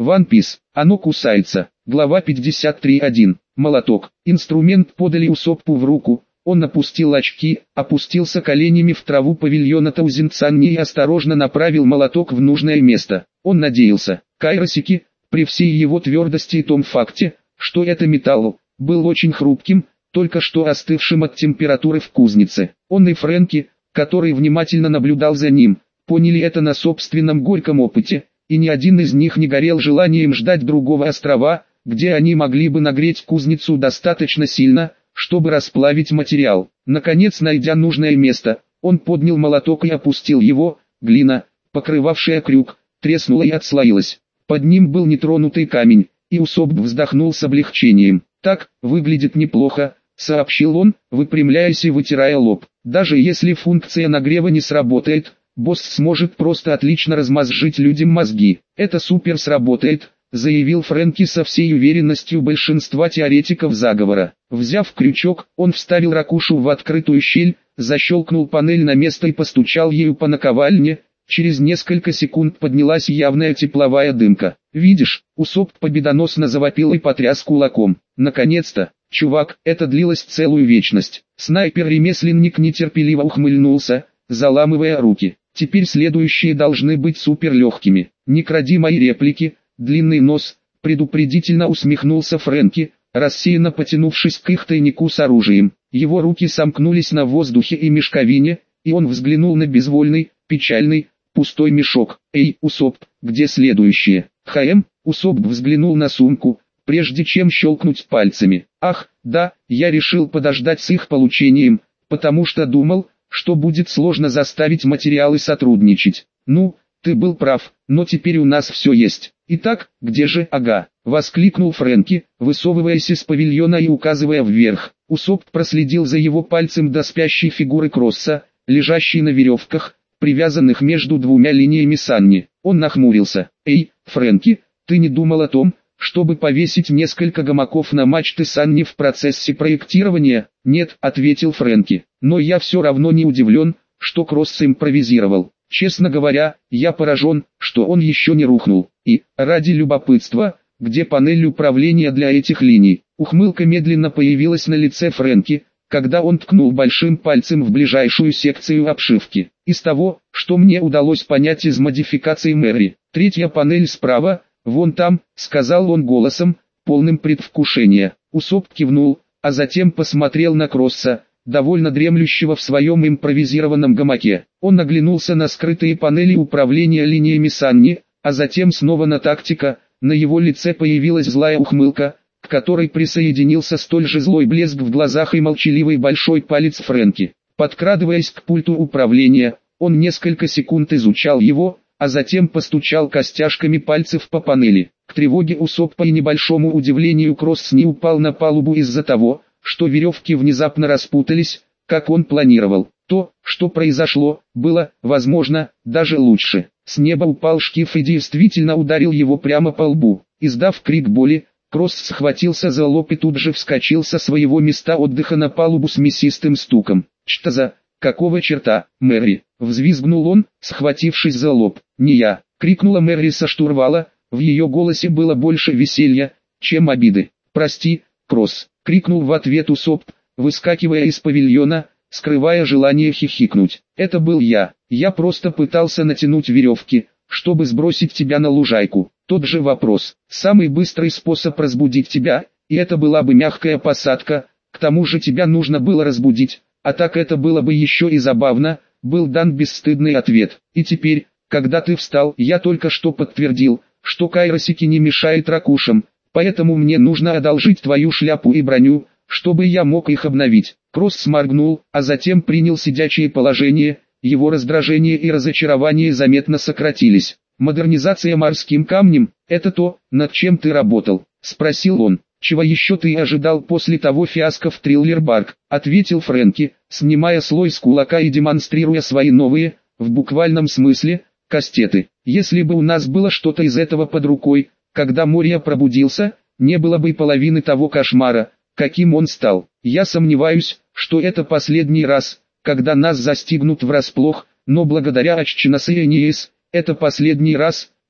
One Piece. Оно кусается. Глава 53.1. Молоток. Инструмент подали Усоппу в руку. Он опустил очки, опустился коленями в траву павильона Таузенцанни и осторожно направил молоток в нужное место. Он надеялся. Кайросики, при всей его твердости и том факте, что это металл, был очень хрупким, только что остывшим от температуры в кузнице. Он и Фрэнки, который внимательно наблюдал за ним, поняли это на собственном горьком опыте, и ни один из них не горел желанием ждать другого острова, где они могли бы нагреть кузницу достаточно сильно, чтобы расплавить материал. Наконец, найдя нужное место, он поднял молоток и опустил его. Глина, покрывавшая крюк, треснула и отслоилась. Под ним был нетронутый камень, и Усопп вздохнул с облегчением. «Так, выглядит неплохо», — сообщил он, выпрямляясь и вытирая лоб. «Даже если функция нагрева не сработает, босс сможет просто отлично размозжить людям мозги. Это супер сработает», — заявил Фрэнки со всей уверенностью большинства теоретиков заговора. Взяв крючок, он вставил ракушу в открытую щель, защелкнул панель на место и постучал ею по наковальне. Через несколько секунд поднялась явная тепловая дымка. «Видишь?» — Усопп победоносно завопил и потряс кулаком. «Наконец-то, чувак!» Это длилось целую вечность. Снайпер-ремесленник нетерпеливо ухмыльнулся, заламывая руки. «Теперь следующие должны быть суперлегкими. Не кради мои реплики, длинный нос!» — предупредительно усмехнулся Фрэнки, рассеянно потянувшись к их тайнику с оружием. Его руки сомкнулись на воздухе и мешковине, и он взглянул на безвольный, печальный, пустой мешок. «Эй, Усопп, где следующее?» Усопп взглянул на сумку, прежде чем щелкнуть пальцами. «Ах, да, я решил подождать с их получением, потому что думал, что будет сложно заставить материалы сотрудничать. Ну, ты был прав, но теперь у нас все есть. Итак, где же?» «Ага», — воскликнул Фрэнки, высовываясь из павильона и указывая вверх. Усопп проследил за его пальцем до спящей фигуры Кросса, лежащей на веревках, привязанных между двумя линиями Санни. Он нахмурился. «Эй, Фрэнки, ты не думал о том, чтобы повесить несколько гамаков на мачты Санни в процессе проектирования?» «Нет», — ответил Фрэнки. «Но я все равно не удивлен, что Кросс импровизировал. Честно говоря, я поражен, что он еще не рухнул. И, ради любопытства, где панель управления для этих линий?» Ухмылка медленно появилась на лице Фрэнки, когда он ткнул большим пальцем в ближайшую секцию обшивки. «Из того, что мне удалось понять из модификаций Мэри, третья панель справа, вон там», — сказал он голосом, полным предвкушения. Усопп кивнул, а затем посмотрел на Кросса, довольно дремлющего в своем импровизированном гамаке. Он оглянулся на скрытые панели управления линиями Санни, а затем снова на тактика. На его лице появилась злая ухмылка, к которой присоединился столь же злой блеск в глазах и молчаливый большой палец Фрэнки. Подкрадываясь к пульту управления, он несколько секунд изучал его, а затем постучал костяшками пальцев по панели. К тревоге Усоппа и небольшому удивлению Кросс не упал на палубу из-за того, что веревки внезапно распутались, как он планировал. То, что произошло, было, возможно, даже лучше. С неба упал шкив и действительно ударил его прямо по лбу. Издав крик боли, Кросс схватился за лоб и тут же вскочил со своего места отдыха на палубу с мясистым стуком. «Что за... какого черта, Мэри?» — взвизгнул он, схватившись за лоб. «Не я!» — крикнула Мэри со штурвала, в ее голосе было больше веселья, чем обиды. «Прости, Кросс!» — крикнул в ответ Усопп, выскакивая из павильона, скрывая желание хихикнуть. «Это был я. Я просто пытался натянуть веревки, чтобы сбросить тебя на лужайку. Тот же вопрос. Самый быстрый способ разбудить тебя, и это была бы мягкая посадка, к тому же тебя нужно было разбудить, а так это было бы еще и забавно», был дан бесстыдный ответ. «И теперь, когда ты встал, я только что подтвердил, что Кайросики не мешает ракушам, поэтому мне нужно одолжить твою шляпу и броню, чтобы я мог их обновить». Кросс сморгнул, а затем принял сидячее положение, его раздражение и разочарование заметно сократились. «Модернизация морским камнем – это то, над чем ты работал?» – спросил он. «Чего еще ты ожидал после того фиаско в Триллер-Барк?» – ответил Фрэнки, снимая слой с кулака и демонстрируя свои новые, в буквальном смысле, кастеты. «Если бы у нас было что-то из этого под рукой, когда Мория пробудился, не было бы половины того кошмара, каким он стал. Я сомневаюсь, что это последний раз, когда нас застигнут врасплох, но благодаря Аччинасеениес, это последний раз,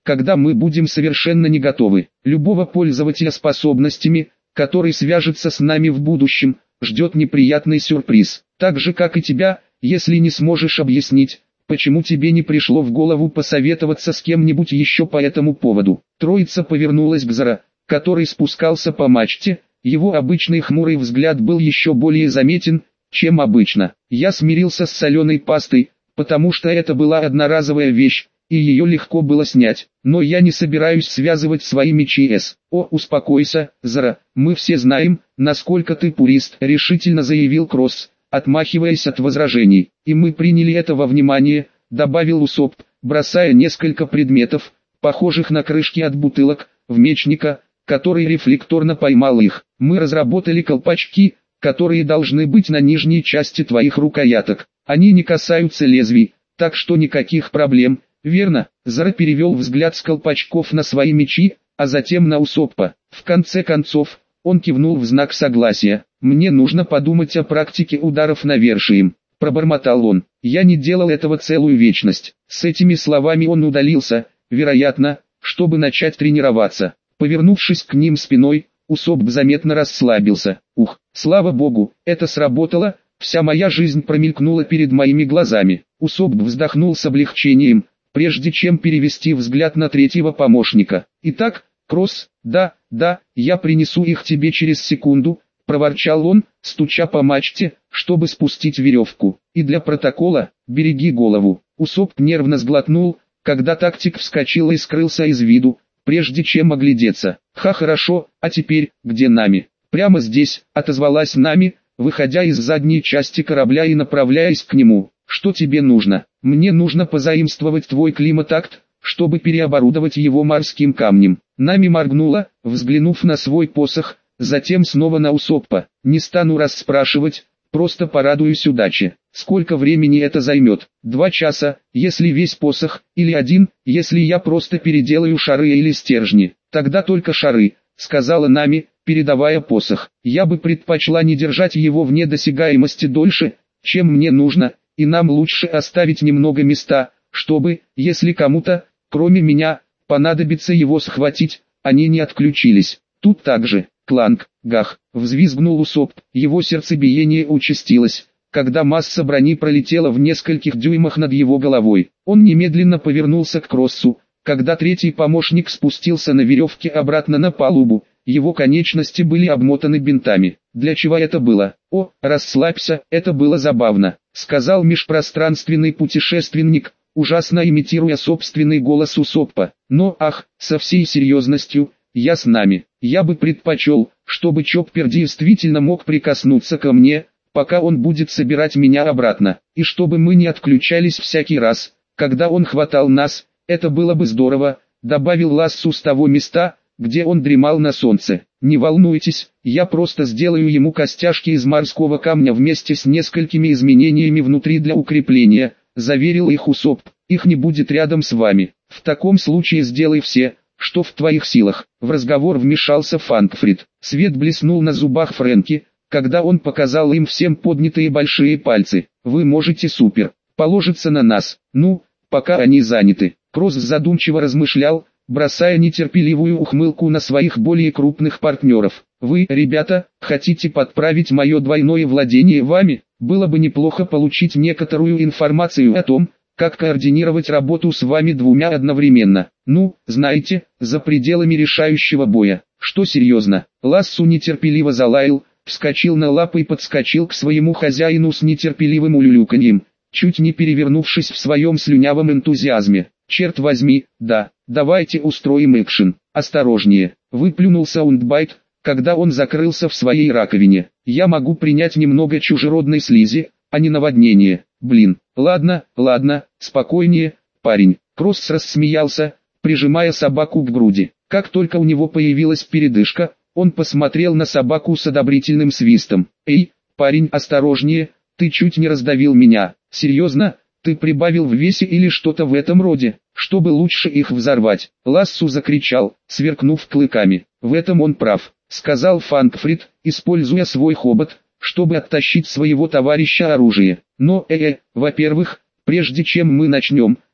когда мы будем совершенно не готовы. Любого пользователя способностями, который свяжется с нами в будущем, ждет неприятный сюрприз. Так же как и тебя, если не сможешь объяснить, почему тебе не пришло в голову посоветоваться с кем-нибудь еще по этому поводу. Троица повернулась к Зора, который спускался по мачте. Его обычный хмурый взгляд был еще более заметен, чем обычно. Я смирился с соленой пастой, потому что это была одноразовая вещь, и ее легко было снять. Но я не собираюсь связывать свои мечи с. О, успокойся, Зора, мы все знаем, насколько ты пурист, решительно заявил Кросс, отмахиваясь от возражений. И мы приняли это во внимание, добавил Усоп, бросая несколько предметов, похожих на крышки от бутылок, в мечника, который рефлекторно поймал их. Мы разработали колпачки, которые должны быть на нижней части твоих рукояток. Они не касаются лезвий, так что никаких проблем, верно? Зора перевел взгляд с колпачков на свои мечи, а затем на Усоппа. В конце концов, он кивнул в знак согласия. «Мне нужно подумать о практике ударов навершием», — пробормотал он. «Я не делал этого целую вечность». С этими словами он удалился, вероятно, чтобы начать тренироваться. Повернувшись к ним спиной, Усоп заметно расслабился. «Ух, слава богу, это сработало, вся моя жизнь промелькнула перед моими глазами». Усоп вздохнул с облегчением, прежде чем перевести взгляд на третьего помощника. «Итак, Кросс, да, я принесу их тебе через секунду», — проворчал он, стуча по мачте, чтобы спустить веревку. «И для протокола, береги голову». Усоп нервно сглотнул, когда тактик вскочил и скрылся из виду, прежде чем оглядеться. «Хорошо, а теперь, где Нами?» «Прямо здесь», — отозвалась Нами, выходя из задней части корабля и направляясь к нему. «Что тебе нужно?» «Мне нужно позаимствовать твой климатакт, чтобы переоборудовать его морским камнем». Нами моргнула, взглянув на свой посох, затем снова на Усоппа. «Не стану расспрашивать, просто порадуюсь удаче». «Сколько времени это займет?» 2 часа, если весь посох, или 1, если я просто переделаю шары или стержни. «Тогда только шары», — сказала Нами, передавая посох. «Я бы предпочла не держать его вне досягаемости дольше, чем мне нужно, и нам лучше оставить немного места, чтобы, если кому-то, кроме меня, понадобится его схватить, они не отключились». Тут также, кланг, гах, взвизгнул Усоп, его сердцебиение участилось, когда масса брони пролетела в нескольких дюймах над его головой. Он немедленно повернулся к Кроссу, когда третий помощник спустился на веревке обратно на палубу, его конечности были обмотаны бинтами. «Для чего это было?» «О, расслабься, это было забавно», — сказал межпространственный путешественник, ужасно имитируя собственный голос Усоппа. «Но, со всей серьезностью, я с Нами. Я бы предпочел, чтобы Чоппер действительно мог прикоснуться ко мне, пока он будет собирать меня обратно, и чтобы мы не отключались всякий раз, когда он хватал нас, это было бы здорово», — добавил Лассу с того места, где он дремал на солнце. «Не волнуйтесь, я просто сделаю ему костяшки из морского камня вместе с несколькими изменениями внутри для укрепления», — заверил их Усоп. «Их не будет рядом с вами. В таком случае сделай все, что в твоих силах». В разговор вмешался Фанкфрид. Свет блеснул на зубах Фрэнки, когда он показал им всем поднятые большие пальцы. «Вы можете положиться на нас, пока они заняты». Кросс задумчиво размышлял, бросая нетерпеливую ухмылку на своих более крупных партнеров. «Вы, ребята, хотите подправить мое двойное владение вами? Было бы неплохо получить некоторую информацию о том, как координировать работу с вами двумя одновременно. Знаете, за пределами решающего боя». «Что серьезно?» Лассу нетерпеливо залаял, вскочил на лапы и подскочил к своему хозяину с нетерпеливым улюлюканьем, чуть не перевернувшись в своем слюнявом энтузиазме. «Черт возьми, да, давайте устроим экшен». «Осторожнее», — выплюнул Саундбайт, когда он закрылся в своей раковине. «Я могу принять немного чужеродной слизи, а не наводнение. Блин, ладно, спокойнее, парень». Кросс рассмеялся, прижимая собаку к груди. Как только у него появилась передышка, он посмотрел на собаку с одобрительным свистом. «Эй, парень, осторожнее, ты чуть не раздавил меня». «Серьезно? Ты прибавил в весе или что-то в этом роде, чтобы лучше их взорвать?» Лассу закричал, сверкнув клыками. «В этом он прав», — сказал Фанкфрид, используя свой хобот, чтобы оттащить своего товарища оружие. «Но, во-первых, прежде чем мы начнем,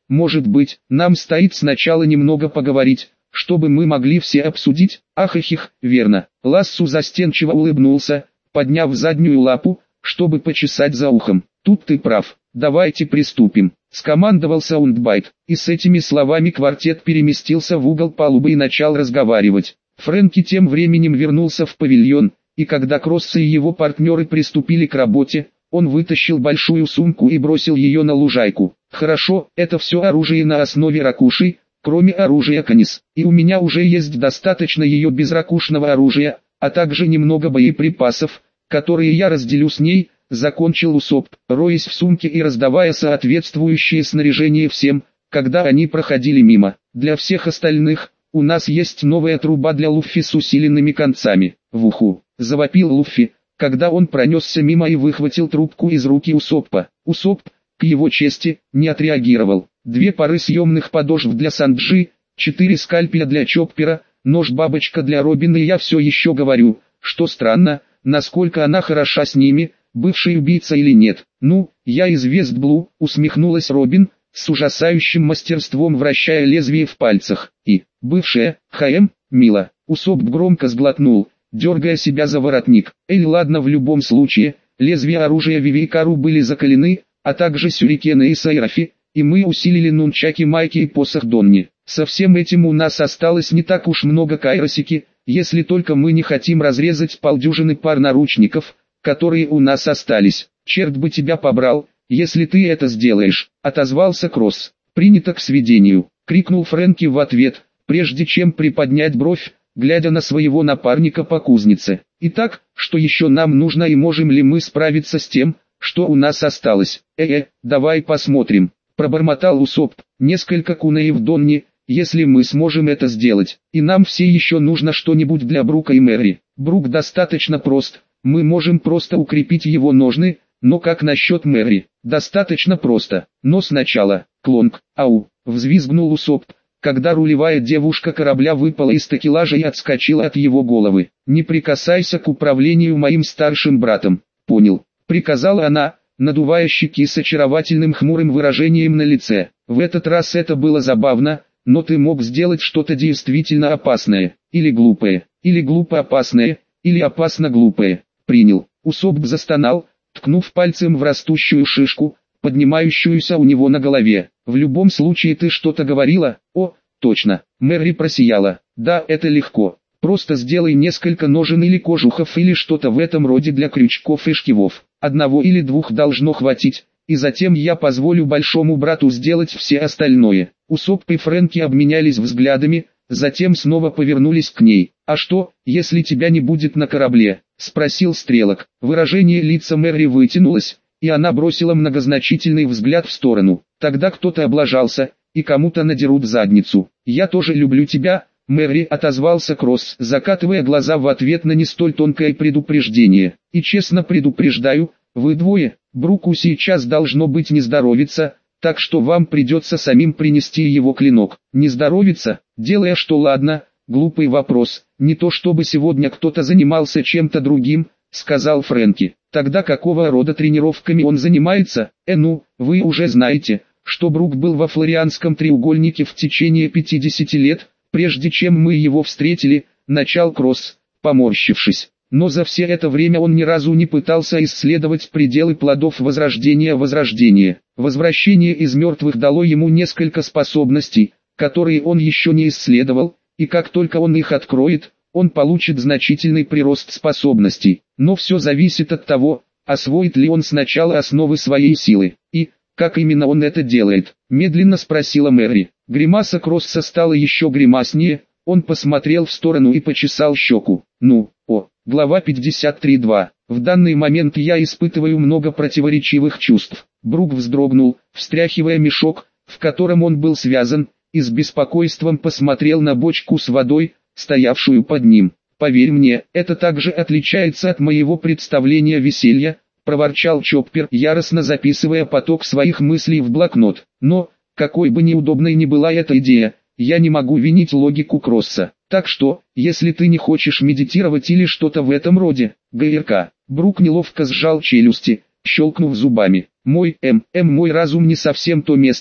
может быть, нам стоит сначала немного поговорить, чтобы мы могли все обсудить? Ах-их, верно. Лассу застенчиво улыбнулся, подняв заднюю лапу, чтобы почесать за ухом. Тут ты прав, давайте приступим. Скомандовал Саундбайт, и с этими словами квартет переместился в угол палубы и начал разговаривать. Фрэнки тем временем вернулся в павильон, и когда Кросс и его партнеры приступили к работе, он вытащил большую сумку и бросил ее на лужайку. Хорошо, это все оружие на основе ракуши, кроме оружия Канис, и у меня уже есть достаточно ее безракушного оружия, а также немного боеприпасов, которые я разделю с ней, закончил Усоп, роясь в сумке и раздавая соответствующее снаряжение всем, когда они проходили мимо. Для всех остальных, у нас есть новая труба для Луффи с усиленными концами. В уху, завопил Луффи, когда он пронесся мимо и выхватил трубку из руки Усоппа. Усоп, к его чести, не отреагировал. 2 пары съемных подошв для Санджи, 4 скальпеля для Чоппера, нож-бабочка для Робина, и я все еще говорю, что странно, насколько она хороша с ними, бывший убийца или нет. Ну, я из Вестблу, усмехнулась Робин, с ужасающим мастерством вращая лезвие в пальцах. И, бывшая, мило. Усоп громко сглотнул, дергая себя за воротник. Ладно, в любом случае, лезвия оружия Вивейкару были закалены, а также сюрикены и сайрафи, и мы усилили нунчаки Майки и посох Донни. Со всем этим у нас осталось не так уж много кайросики, если только мы не хотим разрезать полдюжины пар наручников, которые у нас остались. Черт бы тебя побрал, если ты это сделаешь, отозвался Кросс. Принято к сведению, крикнул Фрэнки в ответ, прежде чем приподнять бровь, глядя на своего напарника по кузнице. Итак, что еще нам нужно и можем ли мы справиться с тем, что у нас осталось? Давай посмотрим, пробормотал Усоп. Несколько кунаев Донни, если мы сможем это сделать. И нам все еще нужно что-нибудь для Брука и Мэри. Брук достаточно прост, мы можем просто укрепить его ножны, но как насчет Мэри? Достаточно просто, но сначала, клонк, ау, взвизгнул Усоп, когда рулевая девушка корабля выпала из такелажа и отскочила от его головы. Не прикасайся к управлению моим старшим братом, понял, приказала она, надувая щеки с очаровательным хмурым выражением на лице. В этот раз это было забавно, но ты мог сделать что-то действительно опасное, или глупое, или глупо опасное, или опасно глупое. Принял. Усоп застонал, ткнув пальцем в растущую шишку, поднимающуюся у него на голове. В любом случае ты что-то говорила? О, точно. Мэри просияла. Да, это легко. Просто сделай несколько ножен или кожухов или что-то в этом роде для крючков и шкивов. 1 или 2 должно хватить, и затем я позволю большому брату сделать все остальное. Усоп и Фрэнки обменялись взглядами, затем снова повернулись к ней. «А что, если тебя не будет на корабле?» — спросил Стрелок. Выражение лица Мэри вытянулось, и она бросила многозначительный взгляд в сторону. «Тогда кто-то облажался, и кому-то надерут задницу. Я тоже люблю тебя, Мэри», — отозвался Кросс, закатывая глаза в ответ на не столь тонкое предупреждение. «И честно предупреждаю, вы двое, Бруку сейчас должно быть не здоровится, так что вам придется самим принести его клинок». «Не здоровится? Делая что?» «Ладно, глупый вопрос, не то чтобы сегодня кто-то занимался чем-то другим», — сказал Фрэнки. «Тогда какого рода тренировками он занимается?» Вы уже знаете, что Брук был во Флорианском треугольнике в течение 50 лет, прежде чем мы его встретили», — начал Кросс, поморщившись. «Но за все это время он ни разу не пытался исследовать пределы плодов возрождения. Возвращение из мертвых дало ему несколько способностей, которые он еще не исследовал, и как только он их откроет, он получит значительный прирост способностей. Но все зависит от того, освоит ли он сначала основы своей силы. И, как именно он это делает?» — медленно спросила Мэри. Гримаса Кросса стала еще гримаснее, он посмотрел в сторону и почесал щеку. Глава 53.2. В данный момент я испытываю много противоречивых чувств. Брук вздрогнул, встряхивая мешок, в котором он был связан, и с беспокойством посмотрел на бочку с водой, стоявшую под ним. «Поверь мне, это также отличается от моего представления веселья», — проворчал Чоппер, яростно записывая поток своих мыслей в блокнот. «Но, какой бы неудобной ни была эта идея, я не могу винить логику Кросса. Так что, если ты не хочешь медитировать или что-то в этом роде, ГРК». Брук неловко сжал челюсти, щелкнув зубами. Мой разум не совсем то место,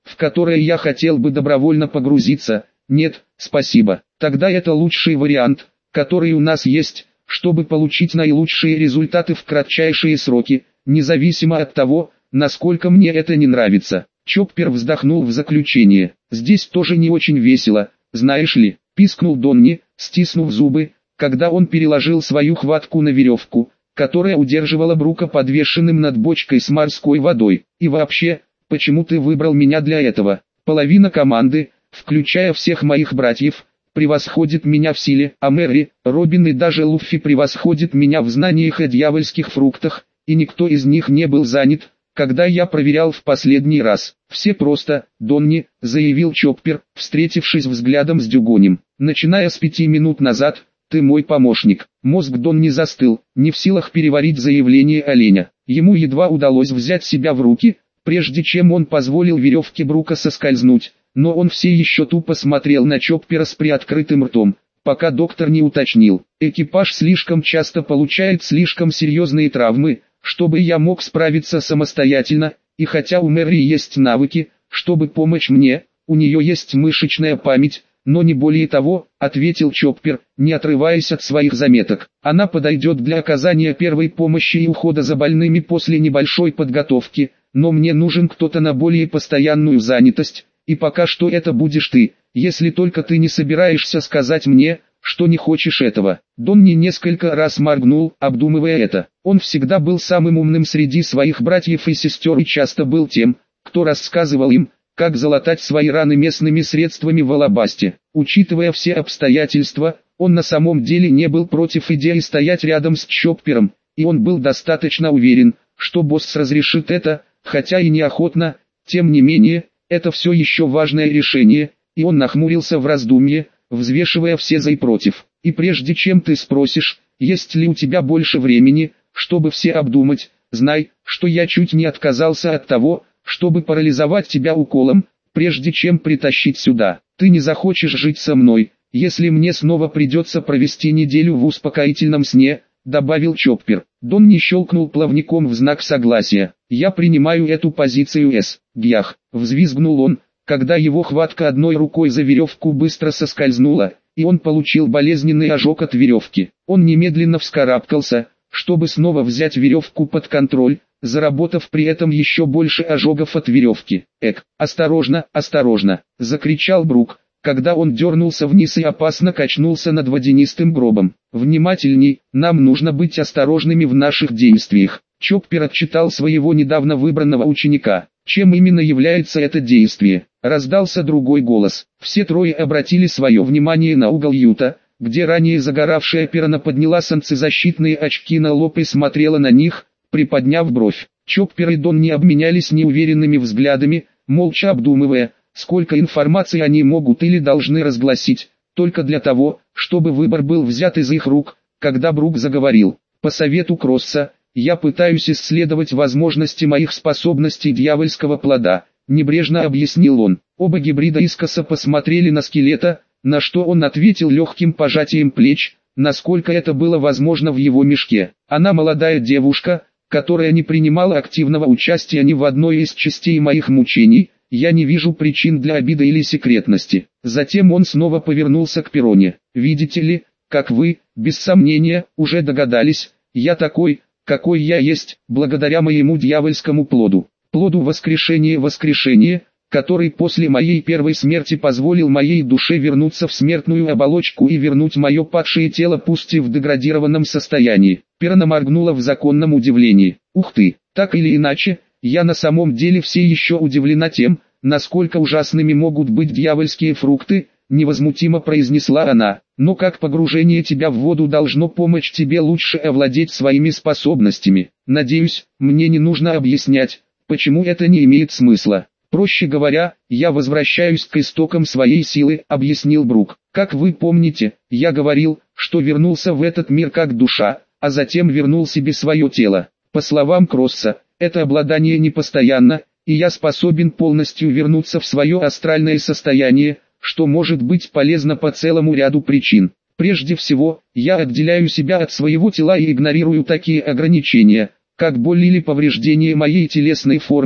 в которое я хотел бы добровольно погрузиться? Нет, спасибо. Тогда это лучший вариант, который у нас есть, чтобы получить наилучшие результаты в кратчайшие сроки, независимо от того, насколько мне это не нравится. Чоппер вздохнул в заключение. Здесь тоже не очень весело, знаешь ли, пискнул Донни, стиснув зубы, когда он переложил свою хватку на веревку, которая удерживала Брука подвешенным над бочкой с морской водой. И вообще, почему ты выбрал меня для этого? Половина команды, включая всех моих братьев, превосходит меня в силе, а Мэри, Робин и даже Луффи превосходит меня в знаниях о дьявольских фруктах, и никто из них не был занят, когда я проверял в последний раз. Все просто, Донни, заявил Чоппер, встретившись взглядом с Дюгонем. Начиная с 5 минут назад, ты мой помощник. Мозг Донни застыл, не в силах переварить заявление оленя. Ему едва удалось взять себя в руки, прежде чем он позволил веревке Брука соскользнуть, но он все еще тупо смотрел на Чоппера с приоткрытым ртом, пока доктор не уточнил. Экипаж слишком часто получает слишком серьезные травмы, чтобы я мог справиться самостоятельно, и хотя у Мэри есть навыки, чтобы помочь мне, у нее есть мышечная память, но не более того, ответил Чоппер, не отрываясь от своих заметок. Она подойдет для оказания первой помощи и ухода за больными после небольшой подготовки, но мне нужен кто-то на более постоянную занятость, и пока что это будешь ты, если только ты не собираешься сказать мне, что не хочешь этого. Донни несколько раз моргнул, обдумывая это. Он всегда был самым умным среди своих братьев и сестер и часто был тем, кто рассказывал им, как залатать свои раны местными средствами в Алабасте. Учитывая все обстоятельства, он на самом деле не был против идеи стоять рядом с Чоппером, и он был достаточно уверен, что босс разрешит это, хотя и неохотно. Тем не менее, это все еще важное решение, и он нахмурился в раздумье, взвешивая все за и против. И прежде чем ты спросишь, есть ли у тебя больше времени, чтобы все обдумать, знай, что я чуть не отказался от того, чтобы парализовать тебя уколом, прежде чем притащить сюда. Ты не захочешь жить со мной, если мне снова придется провести неделю в успокоительном сне, добавил Чоппер. Донни щелкнул плавником в знак согласия. Я принимаю эту позицию Гях, взвизгнул он, когда его хватка одной рукой за веревку быстро соскользнула, и он получил болезненный ожог от веревки. Он немедленно вскарабкался, чтобы снова взять веревку под контроль, заработав при этом еще больше ожогов от веревки. Осторожно, осторожно!» — закричал Брук, когда он дернулся вниз и опасно качнулся над водянистым гробом. «Внимательней, нам нужно быть осторожными в наших действиях». Чоппер отчитал своего недавно выбранного ученика. «Чем именно является это действие?» — раздался другой голос. Все трое обратили свое внимание на угол юта, где ранее загоравшая Перна подняла солнцезащитные очки на лоб и смотрела на них, приподняв бровь. Чоппер и Донни обменялись неуверенными взглядами, молча обдумывая, сколько информации они могут или должны разгласить, только для того, чтобы выбор был взят из их рук. Когда Брук заговорил: «По совету Кросса, я пытаюсь исследовать возможности моих способностей дьявольского плода», — небрежно объяснил он. Оба гибрида искоса посмотрели на скелета, на что он ответил легким пожатием плеч, насколько это было возможно в его мешке. «Она молодая девушка, которая не принимала активного участия ни в одной из частей моих мучений, я не вижу причин для обиды или секретности». Затем он снова повернулся к Пероне. «Видите ли, как вы, без сомнения, уже догадались, я такой, какой я есть, благодаря моему дьявольскому плоду, плоду воскрешения, который после моей первой смерти позволил моей душе вернуться в смертную оболочку и вернуть мое падшее тело пусть и в деградированном состоянии». Перна моргнула в законном удивлении. «Ух ты, так или иначе, я на самом деле все еще удивлена тем, насколько ужасными могут быть дьявольские фрукты», — невозмутимо произнесла она. «Но как погружение тебя в воду должно помочь тебе лучше овладеть своими способностями? Надеюсь, мне не нужно объяснять, почему это не имеет смысла. Проще говоря, я возвращаюсь к истокам своей силы», — объяснил Брук. «Как вы помните, я говорил, что вернулся в этот мир как душа, а затем вернул себе свое тело. По словам Кросса, это обладание непостоянно, и я способен полностью вернуться в свое астральное состояние, что может быть полезно по целому ряду причин. Прежде всего, я отделяю себя от своего тела и игнорирую такие ограничения, как боль или повреждение моей телесной формы,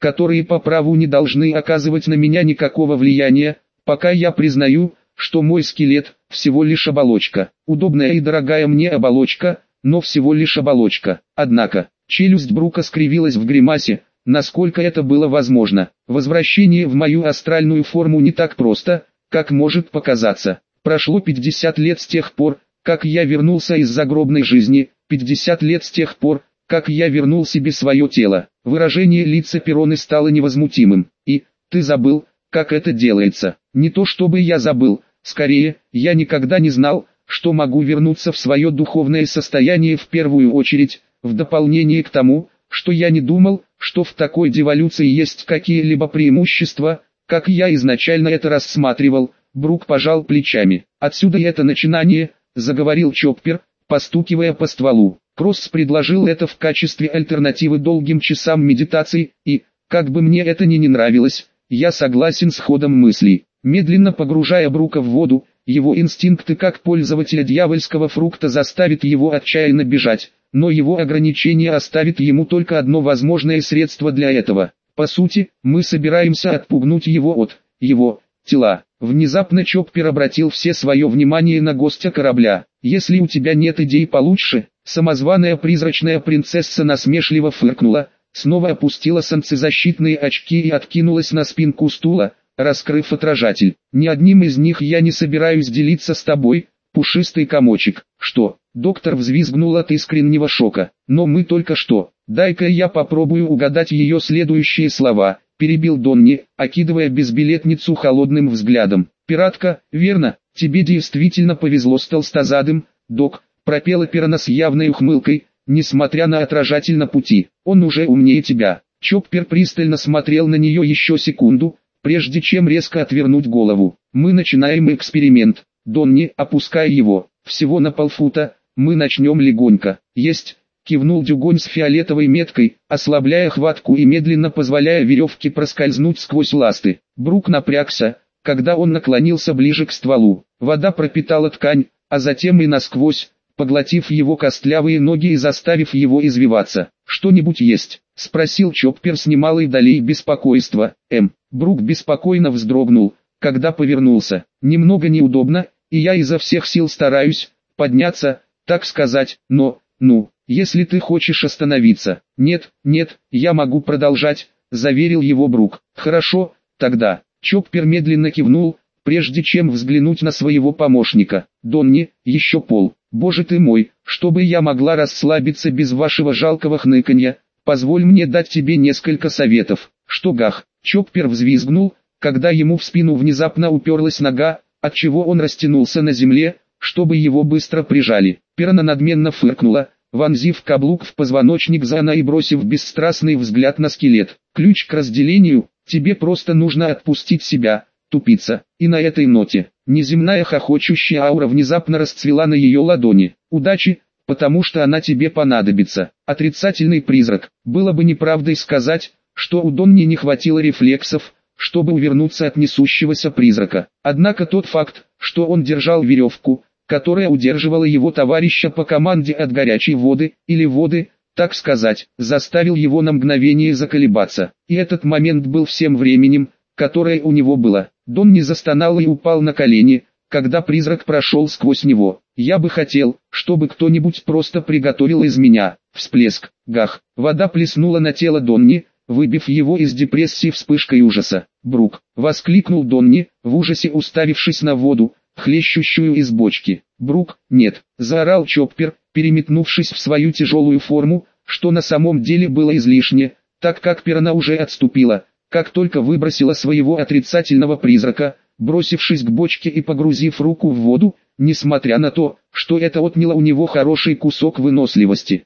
которые по праву не должны оказывать на меня никакого влияния, пока я признаю, что мой скелет – всего лишь оболочка. Удобная и дорогая мне оболочка, но всего лишь оболочка. Однако, челюсть Брука скривилась в гримасе, насколько это было возможно. Возвращение в мою астральную форму не так просто, как может показаться. Прошло 50 лет с тех пор, как я вернулся из загробной жизни, 50 лет с тех пор, как я вернул себе свое тело. Выражение лица Перроны стало невозмутимым. И, ты забыл, как это делается. Не то чтобы я забыл, скорее, я никогда не знал, что могу вернуться в свое духовное состояние в первую очередь, в дополнение к тому, что я не думал, что в такой деволюции есть какие-либо преимущества, как я изначально это рассматривал. Брук пожал плечами. Отсюда и это начинание, заговорил Чоппер, постукивая по стволу. Кросс предложил это в качестве альтернативы долгим часам медитации, и, как бы мне это ни нравилось, я согласен с ходом мыслей. Медленно погружая Брука в воду, его инстинкты как пользователя дьявольского фрукта заставят его отчаянно бежать, но его ограничение оставит ему только одно возможное средство для этого. По сути, мы собираемся отпугнуть его от его тела. Внезапно Чоппер обратил все свое внимание на гостя корабля. «Если у тебя нет идей получше», самозваная призрачная принцесса насмешливо фыркнула, снова опустила солнцезащитные очки и откинулась на спинку стула, раскрыв отражатель. «Ни одним из них я не собираюсь делиться с тобой, пушистый комочек». «Что?» Доктор взвизгнул от искреннего шока. «Но мы только что...» «Дай-ка я попробую угадать ее следующие слова», перебил Донни, окидывая безбилетницу холодным взглядом. «Пиратка, верно, тебе действительно повезло с толстозадым, док», пропела Перрона с явной ухмылкой, несмотря на отражатель на пути. «Он уже умнее тебя». Чоппер пристально смотрел на нее еще секунду, прежде чем резко отвернуть голову. «Мы начинаем эксперимент. Донни, опускай его, всего на полфута, мы начнем легонько». «Есть», кивнул Дюгонь с фиолетовой меткой, ослабляя хватку и медленно позволяя веревке проскользнуть сквозь ласты. Брук напрягся, когда он наклонился ближе к стволу. Вода пропитала ткань, а затем и насквозь, поглотив его костлявые ноги и заставив его извиваться. «Что-нибудь есть?» — спросил Чоппер с немалой долей беспокойства. Брук беспокойно вздрогнул, когда повернулся. «Немного неудобно, и я изо всех сил стараюсь подняться, так сказать, но, если ты хочешь остановиться». «Нет, я могу продолжать», — заверил его Брук. «Хорошо, тогда». Чоппер медленно кивнул, прежде чем взглянуть на своего помощника. «Донни, еще пол. Боже ты мой, чтобы я могла расслабиться без вашего жалкого хныканья, позволь мне дать тебе несколько советов». «Что, гах?» Чоппер взвизгнул, когда ему в спину внезапно уперлась нога, отчего он растянулся на земле, чтобы его быстро прижали. Перрона надменно фыркнула, вонзив каблук в позвоночник Зана и бросив бесстрастный взгляд на скелет. «Ключ к разделению, тебе просто нужно отпустить себя, тупица». И на этой ноте, неземная хохочущая аура внезапно расцвела на ее ладони. «Удачи, потому что она тебе понадобится». Отрицательный призрак. Было бы неправдой сказать, что у Донни не хватило рефлексов, чтобы увернуться от несущегося призрака. Однако тот факт, что он держал веревку, которая удерживала его товарища по команде от горячей воды, или воды, так сказать, заставил его на мгновение заколебаться. И этот момент был всем временем, которое у него было. Донни застонал и упал на колени, когда призрак прошел сквозь него. «Я бы хотел, чтобы кто-нибудь просто приготовил из меня». Всплеск, гах. Вода плеснула на тело Донни, выбив его из депрессии вспышкой ужаса. «Брук!» — воскликнул Донни, в ужасе уставившись на воду, хлещущую из бочки. «Брук, нет!» — заорал Чоппер, переметнувшись в свою тяжелую форму, что на самом деле было излишне, так как Перрона уже отступила, как только выбросила своего отрицательного призрака, бросившись к бочке и погрузив руку в воду, несмотря на то, что это отняло у него хороший кусок выносливости.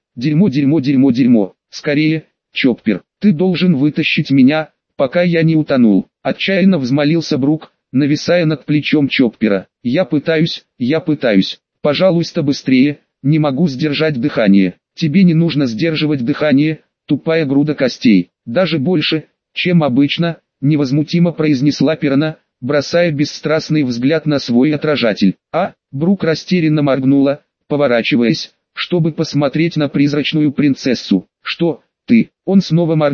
«Дерьмо! Скорее, Чоппер, ты должен вытащить меня, пока я не утонул!» Отчаянно взмолился Брук, нависая над плечом Чоппера. «Я пытаюсь, пожалуйста, быстрее, не могу сдержать дыхание». «Тебе не нужно сдерживать дыхание, тупая груда костей, даже больше, чем обычно», невозмутимо произнесла Перрона, бросая бесстрастный взгляд на свой отражатель. Брук растерянно моргнула, поворачиваясь, чтобы посмотреть на призрачную принцессу. «Что, ты?» Он снова моргнул,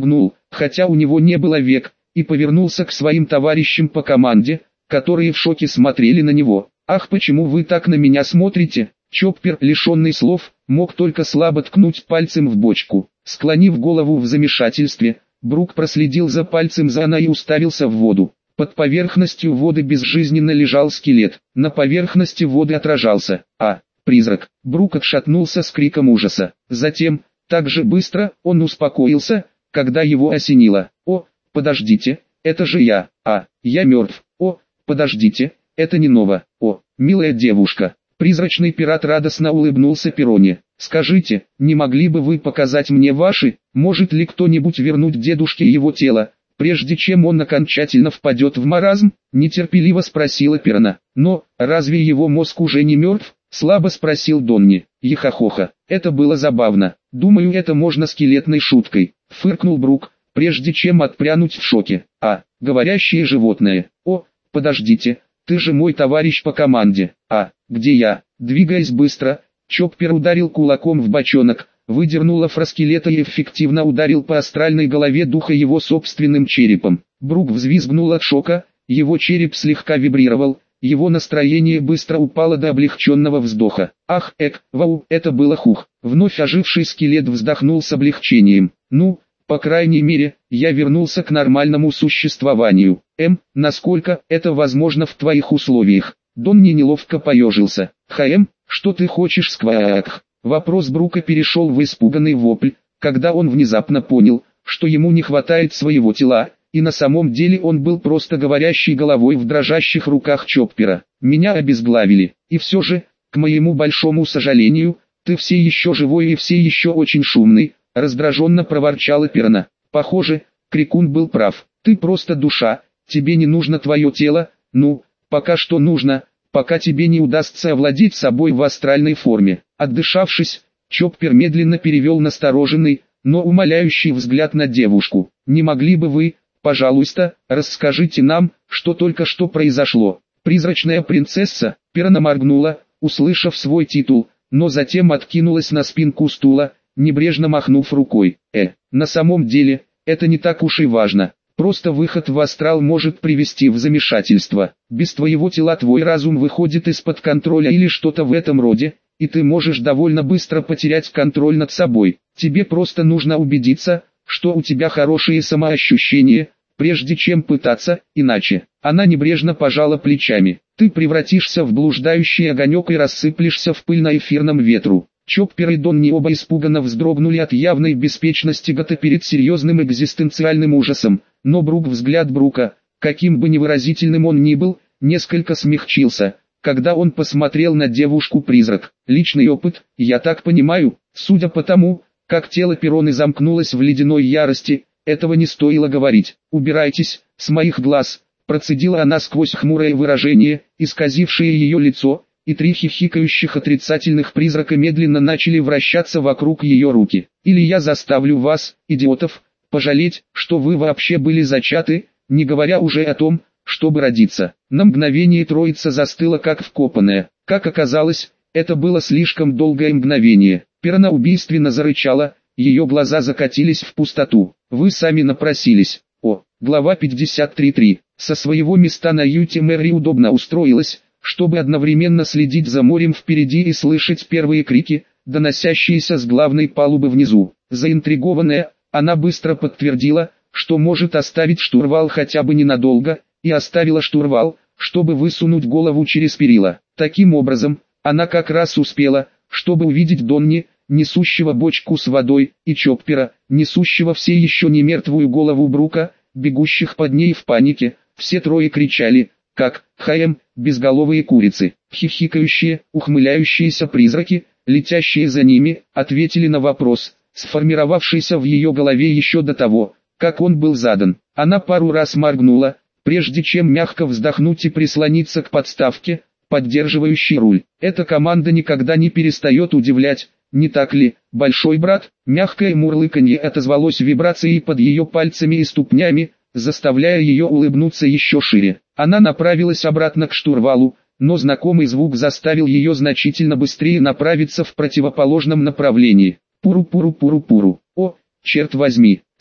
хотя у него не было век, и повернулся к своим товарищам по команде, которые в шоке смотрели на него. «Ах, почему вы так на меня смотрите?» Чоппер, лишенный слов, мог только слабо ткнуть пальцем в бочку. Склонив голову в замешательстве, Брук проследил за пальцем Зана и уставился в воду. Под поверхностью воды безжизненно лежал скелет. На поверхности воды отражался призрак. Брук отшатнулся с криком ужаса. Затем, так же быстро, он успокоился, когда его осенило. «О, подождите, это же я. Я мертв. О, подождите, это не Нова. О, милая девушка». Призрачный пират радостно улыбнулся Перроне. «Скажите, не могли бы вы показать мне ваши? Может ли кто-нибудь вернуть дедушке его тело, прежде чем он окончательно впадет в маразм?» Нетерпеливо спросила Перрона. «Но, разве его мозг уже не мертв?» Слабо спросил Донни. Ехахоха, это было забавно. «Думаю, это можно скелетной шуткой», фыркнул Брук, прежде чем отпрянуть в шоке. Говорящее животное. «О, подождите, ты же мой товарищ по команде. Где я?» Двигаясь быстро, Чоппер ударил кулаком в бочонок, выдернул афроскелета и эффективно ударил по астральной голове духа его собственным черепом. Брук взвизгнул от шока, его череп слегка вибрировал, его настроение быстро упало до облегченного вздоха. «Ах, вау, это было хух!» Вновь оживший скелет вздохнул с облегчением. «Ну, по крайней мере, я вернулся к нормальному существованию. Насколько это возможно в твоих условиях?» Донни неловко поежился. Что ты хочешь, скваак?» Вопрос Брука перешел в испуганный вопль, когда он внезапно понял, что ему не хватает своего тела, и на самом деле он был просто говорящей головой в дрожащих руках Чоппера. «Меня обезглавили, и все же, к моему большому сожалению, ты все еще живой и все еще очень шумный», раздраженно проворчала Перрона. «Похоже, Крикун был прав, ты просто душа, тебе не нужно твое тело, пока что нужно, пока тебе не удастся овладеть собой в астральной форме». Отдышавшись, Чоппер медленно перевел настороженный, но умоляющий взгляд на девушку. «Не могли бы вы, пожалуйста, расскажите нам, что только что произошло?» Призрачная принцесса, Перрона моргнула, услышав свой титул, но затем откинулась на спинку стула, небрежно махнув рукой. На самом деле, это не так уж и важно. Просто выход в астрал может привести в замешательство. Без твоего тела твой разум выходит из-под контроля или что-то в этом роде, и ты можешь довольно быстро потерять контроль над собой. Тебе просто нужно убедиться, что у тебя хорошие самоощущения, прежде чем пытаться, иначе. Она небрежно пожала плечами. Ты превратишься в блуждающий огонек и рассыплешься в пыль на эфирном ветру. Чоппер и Донни оба испуганно вздрогнули от явной беспечности Гота перед серьезным экзистенциальным ужасом, но взгляд Брука, каким бы невыразительным он ни был, несколько смягчился, когда он посмотрел на девушку-призрак. «Личный опыт, я так понимаю, судя по тому, как тело Перроны замкнулось в ледяной ярости, этого не стоило говорить. Убирайтесь с моих глаз», процедила она сквозь хмурое выражение, исказившее ее лицо, и три хихикающих отрицательных призрака медленно начали вращаться вокруг ее руки. «Или я заставлю вас, идиотов, пожалеть, что вы вообще были зачаты, не говоря уже о том, чтобы родиться». На мгновение троица застыла как вкопанная. Как оказалось, это было слишком долгое мгновение. Перрона убийственно зарычала, ее глаза закатились в пустоту. «Вы сами напросились». Глава 53.3. Со своего места на юте Мэри удобно устроилась, чтобы одновременно следить за морем впереди и слышать первые крики, доносящиеся с главной палубы внизу. Заинтригованная, она быстро подтвердила, что может оставить штурвал хотя бы ненадолго, и оставила штурвал, чтобы высунуть голову через перила. Таким образом, она как раз успела, чтобы увидеть Донни, несущего бочку с водой, и Чоппера, несущего все еще не мертвую голову Брука, бегущих под ней в панике. Все трое кричали, как безголовые курицы. Хихикающие, ухмыляющиеся призраки, летящие за ними, ответили на вопрос, сформировавшийся в ее голове еще до того, как он был задан. Она пару раз моргнула, прежде чем мягко вздохнуть и прислониться к подставке, поддерживающей руль. Эта команда никогда не перестает удивлять, не так ли, большой брат? Мягкое мурлыканье отозвалось вибрацией под ее пальцами и ступнями, заставляя ее улыбнуться еще шире. Она направилась обратно к штурвалу, но знакомый звук заставил ее значительно быстрее направиться в противоположном направлении. Пуру-пуру-пуру-пуру. О, черт возьми,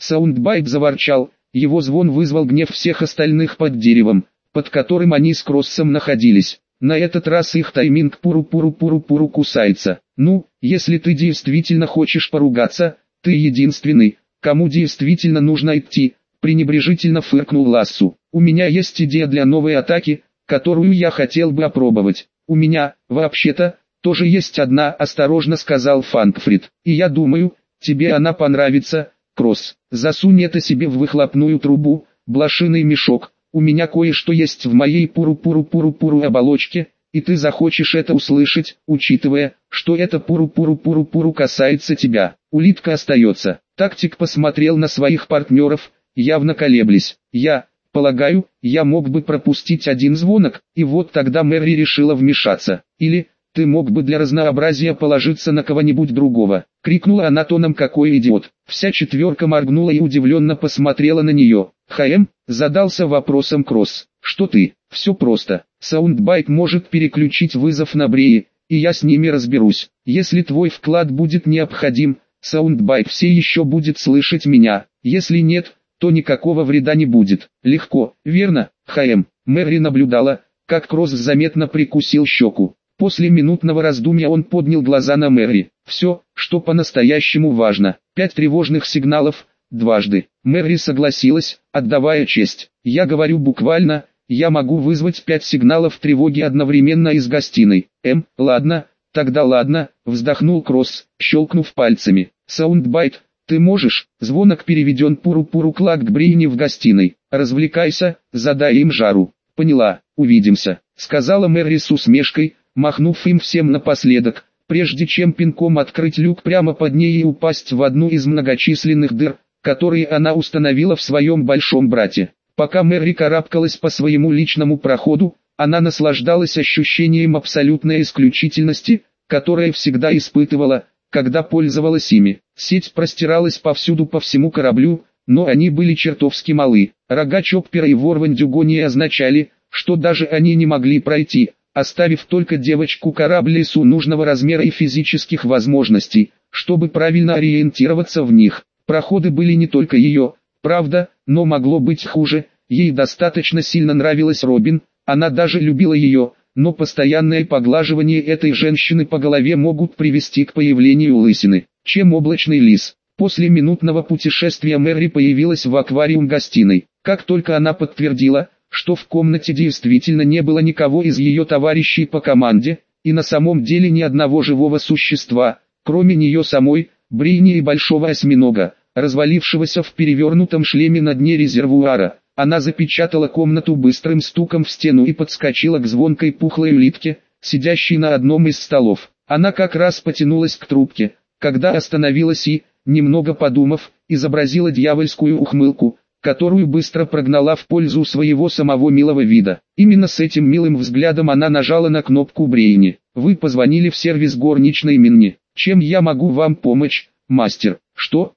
Саундбайт заворчал, его звон вызвал гнев всех остальных под деревом, под которым они с Кроссом находились. На этот раз их тайминг пуру-пуру-пуру-пуру кусается. Ну, если ты действительно хочешь поругаться, ты единственный, кому действительно нужно идти, пренебрежительно фыркнул Лассу. У меня есть идея для новой атаки, которую я хотел бы опробовать. У меня, вообще-то, тоже есть одна, осторожно сказал Фанкфрид. И я думаю, тебе она понравится, Кросс. Засунь это себе в выхлопную трубу, блошиный мешок. У меня кое-что есть в моей пуру-пуру-пуру-пуру оболочке, и ты захочешь это услышать, учитывая, что это пуру-пуру-пуру-пуру касается тебя. Улитка остается. Тактик посмотрел на своих партнеров, явно колеблясь. Я полагаю, я мог бы пропустить один звонок, и вот тогда Мэри решила вмешаться. Или, ты мог бы для разнообразия положиться на кого-нибудь другого. Крикнула она тоном какой идиот. Вся четверка моргнула и удивленно посмотрела на нее. ХМ, задался вопросом Кросс. Что ты? Все просто. Саундбайт может переключить вызов на Бреи, и я с ними разберусь. Если твой вклад будет необходим, Саундбайт все еще будет слышать меня. Если нет, то никакого вреда не будет. Легко, верно, ХМ? Мэри наблюдала, как Кросс заметно прикусил щеку. После минутного раздумья он поднял глаза на Мэри. Все, что по-настоящему важно. 5 тревожных сигналов, дважды. Мэри согласилась, отдавая честь. Я говорю буквально, я могу вызвать 5 сигналов тревоги одновременно из гостиной. Ладно, тогда ладно, вздохнул Кросс, щелкнув пальцами. Саундбайт, ты можешь? Звонок переведен пуру-пуру-клак к Брейни в гостиной. Развлекайся, задай им жару. Поняла, увидимся, сказала Мэри с усмешкой, махнув им всем напоследок, прежде чем пинком открыть люк прямо под ней и упасть в одну из многочисленных дыр, которые она установила в своем большом брате. Пока Мэри карабкалась по своему личному проходу, она наслаждалась ощущением абсолютной исключительности, которое всегда испытывала, когда пользовалась ими. Сеть простиралась повсюду по всему кораблю, но они были чертовски малы. Рога Чоппера и ворвань Дюгони означали, что даже они не могли пройти, оставив только девочку корабль лесу нужного размера и физических возможностей, чтобы правильно ориентироваться в них. Проходы были не только ее, правда, но могло быть хуже. Ей достаточно сильно нравилась Робин, она даже любила ее, но постоянное поглаживание этой женщины по голове могут привести к появлению лысины. Чем облачный лис. После минутного путешествия Мэри появилась в аквариум-гостиной. Как только она подтвердила, что в комнате действительно не было никого из ее товарищей по команде, и на самом деле ни одного живого существа, кроме нее самой, Брейни и большого осьминога, развалившегося в перевернутом шлеме на дне резервуара, она запечатала комнату быстрым стуком в стену и подскочила к звонкой пухлой улитке, сидящей на одном из столов. Она как раз потянулась к трубке, когда остановилась и, немного подумав, изобразила дьявольскую ухмылку, которую быстро прогнала в пользу своего самого милого вида. Именно с этим милым взглядом она нажала на кнопку Брейни. «Вы позвонили в сервис горничной Минни. Чем я могу вам помочь, мастер?» «Что?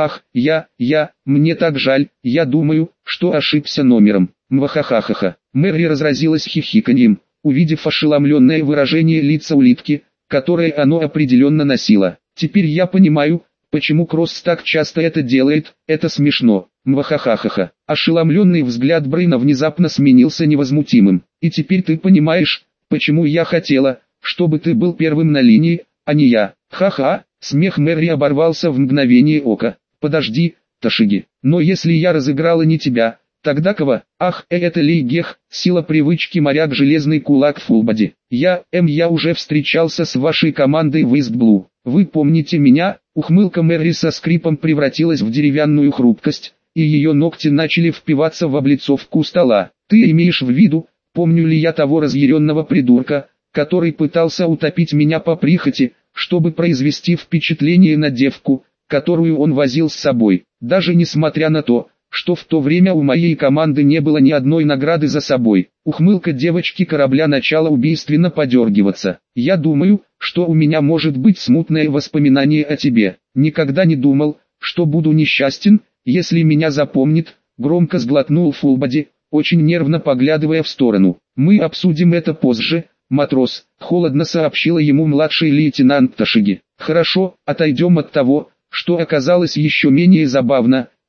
Мне так жаль, я думаю, что ошибся номером». Мвахахахаха. Мэри разразилась хихиканьем, увидев ошеломленное выражение лица улитки, которое оно определенно носило. «Теперь я понимаю, почему Кросс так часто это делает, это смешно». Мвахахахаха. Ошеломленный взгляд Брейна внезапно сменился невозмутимым. «И теперь ты понимаешь, почему я хотела, чтобы ты был первым на линии, а не я?» «Ха-ха». Смех Мэри оборвался в мгновение ока. «Подожди, Ташиги, но если я разыграла не тебя, тогда кого?» «Ах, это Лейгех, сила привычки моряк железный кулак Фулбади. Я уже встречался с вашей командой в Истблу. Вы помните меня?» Ухмылка Мэри со скрипом превратилась в деревянную хрупкость, и ее ногти начали впиваться в облицовку стола. «Ты имеешь в виду, помню ли я того разъяренного придурка, который пытался утопить меня по прихоти, чтобы произвести впечатление на девку, которую он возил с собой, даже несмотря на то, что в то время у моей команды не было ни одной награды за собой». Ухмылка девочки корабля начала убийственно подергиваться. «Я думаю, что у меня может быть смутное воспоминание о тебе. Никогда не думал, что буду несчастен, если меня запомнит», громко сглотнул Фулбади, очень нервно поглядывая в сторону. «Мы обсудим это позже, матрос», холодно сообщила ему младший лейтенант Ташиги. «Хорошо, отойдем от того, что оказалось еще менее забавно.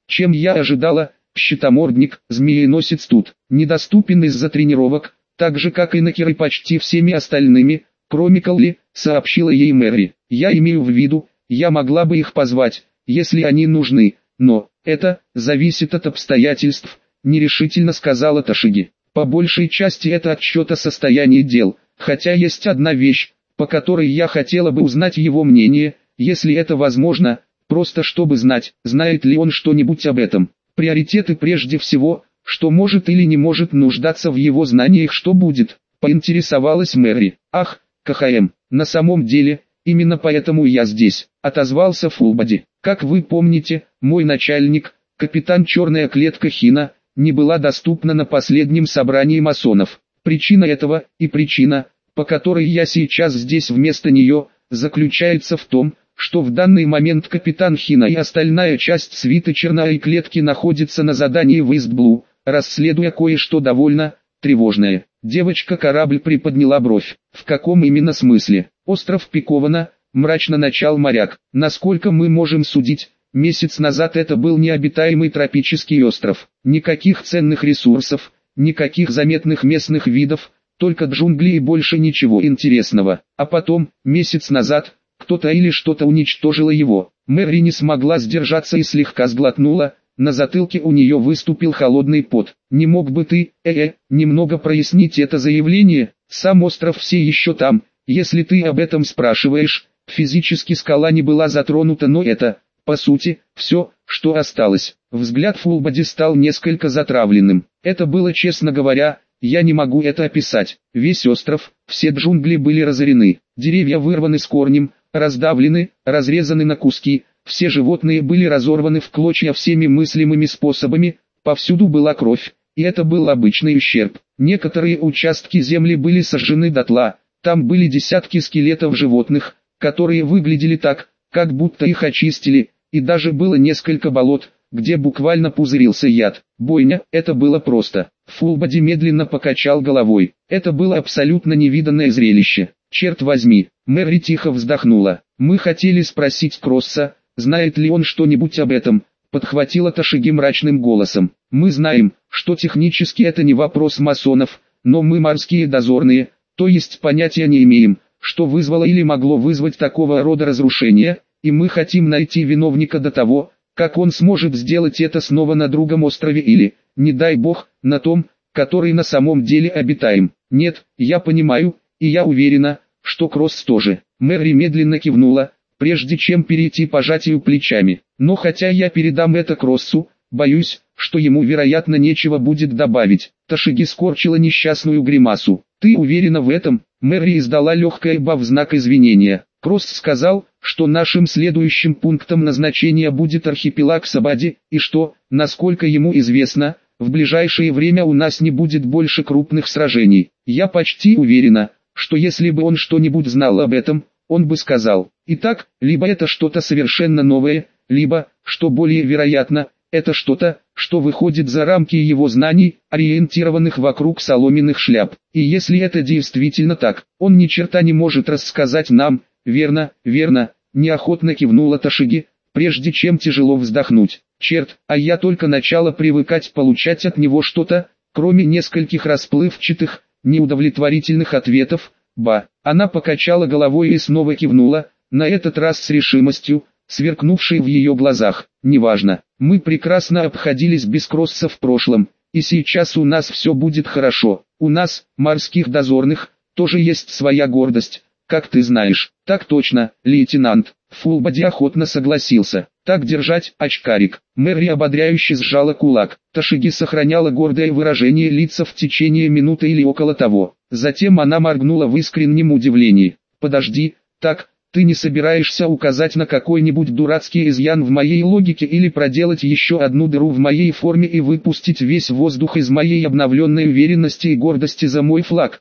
чем я ожидала. Щитомордник, змееносец тут, недоступен из-за тренировок, так же как и Нокеры почти всеми остальными, кроме Колли, сообщила ей Мэри. Я имею в виду, я могла бы их позвать, если они нужны, но это зависит от обстоятельств, нерешительно сказала Ташиги. По большей части это отчет о состоянии дел, хотя есть одна вещь, по которой я хотела бы узнать его мнение, если это возможно, просто чтобы знать, знает ли он что-нибудь об этом. Приоритеты прежде всего, что может или не может нуждаться в его знаниях, что будет, поинтересовалась Мэри. Ах, КХМ, на самом деле, именно поэтому я здесь, отозвался Фулбоди. Как вы помните, мой начальник, капитан Черная клетка Хина, не была доступна на последнем собрании масонов. Причина этого, и причина, по которой я сейчас здесь вместо нее, заключается в том, что в данный момент капитан Хина и остальная часть свиты Черной клетки находится на задании в Истблу, расследуя кое-что довольно тревожное. Девочка-корабль приподняла бровь. В каком именно смысле? Остров Пикована, мрачно начал моряк. Насколько мы можем судить, месяц назад это был необитаемый тропический остров. Никаких ценных ресурсов, никаких заметных местных видов, только джунгли и больше ничего интересного. А потом, месяц назад, кто-то или что-то уничтожило его. Мэри не смогла сдержаться и слегка сглотнула, на затылке у нее выступил холодный пот. Не мог бы ты, немного прояснить это заявление? Сам остров все еще там, если ты об этом спрашиваешь. Физически скала не была затронута, но это, по сути, все, что осталось. Взгляд Фулбоди стал несколько затравленным. Это было, честно говоря, я не могу это описать. Весь остров, все джунгли были разорены, деревья вырваны с корнем, раздавлены, разрезаны на куски, все животные были разорваны в клочья всеми мыслимыми способами, повсюду была кровь, и это был обычный ущерб. Некоторые участки земли были сожжены дотла, там были десятки скелетов животных, которые выглядели так, как будто их очистили, и даже было несколько болот, где буквально пузырился яд. Бойня, это было просто. Фулбоди медленно покачал головой. Это было абсолютно невиданное зрелище. Черт возьми, Мэри тихо вздохнула. Мы хотели спросить Кросса, знает ли он что-нибудь об этом, подхватила Ташиги мрачным голосом. Мы знаем, что технически это не вопрос масонов, но мы морские дозорные, то есть понятия не имеем, что вызвало или могло вызвать такого рода разрушения, и мы хотим найти виновника до того, как он сможет сделать это снова на другом острове или, не дай бог, на том, который на самом деле обитаем. Нет, я понимаю, и я уверена, что Кросс тоже. Мэри медленно кивнула, прежде чем перейти к пожатию плечами. Но хотя я передам это Кроссу, боюсь, что ему вероятно нечего будет добавить. Ташиги скорчила несчастную гримасу. Ты уверена в этом? Мэри издала легкое «ба» в знак извинения. Кросс сказал, что нашим следующим пунктом назначения будет архипелаг Сабади, и что, насколько ему известно, в ближайшее время у нас не будет больше крупных сражений. Я почти уверена, что если бы он что-нибудь знал об этом, он бы сказал. Итак, либо это что-то совершенно новое, либо, что более вероятно, это что-то, что выходит за рамки его знаний, ориентированных вокруг соломенных шляп. И если это действительно так, он ни черта не может рассказать нам. Верно, верно, неохотно кивнула Ташиги, прежде чем тяжело вздохнуть. Черт, а я только начала привыкать получать от него что-то, кроме нескольких расплывчатых, неудовлетворительных ответов. Ба. Она покачала головой и снова кивнула, на этот раз с решимостью, сверкнувшей в ее глазах. Неважно, мы прекрасно обходились без Кросса в прошлом, и сейчас у нас все будет хорошо. У нас, морских дозорных, тоже есть своя гордость. Как ты знаешь. Так точно, лейтенант. Фулбоди охотно согласился. Так держать, очкарик. Мэри ободряюще сжала кулак. Ташиги сохраняла гордое выражение лица в течение минуты или около того. Затем она моргнула в искреннем удивлении. Подожди, так, ты не собираешься указать на какой-нибудь дурацкий изъян в моей логике или проделать еще одну дыру в моей форме и выпустить весь воздух из моей обновленной уверенности и гордости за мой флаг?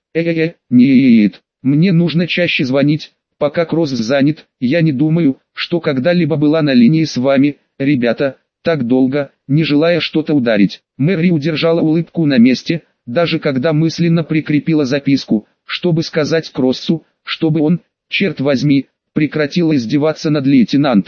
Нет. Мне нужно чаще звонить, пока Кросс занят. Я не думаю, что когда-либо была на линии с вами, ребята, так долго, не желая что-то ударить. Мэри удержала улыбку на месте, даже когда мысленно прикрепила записку, чтобы сказать Кроссу, чтобы он, черт возьми, прекратил издеваться над лейтенантом,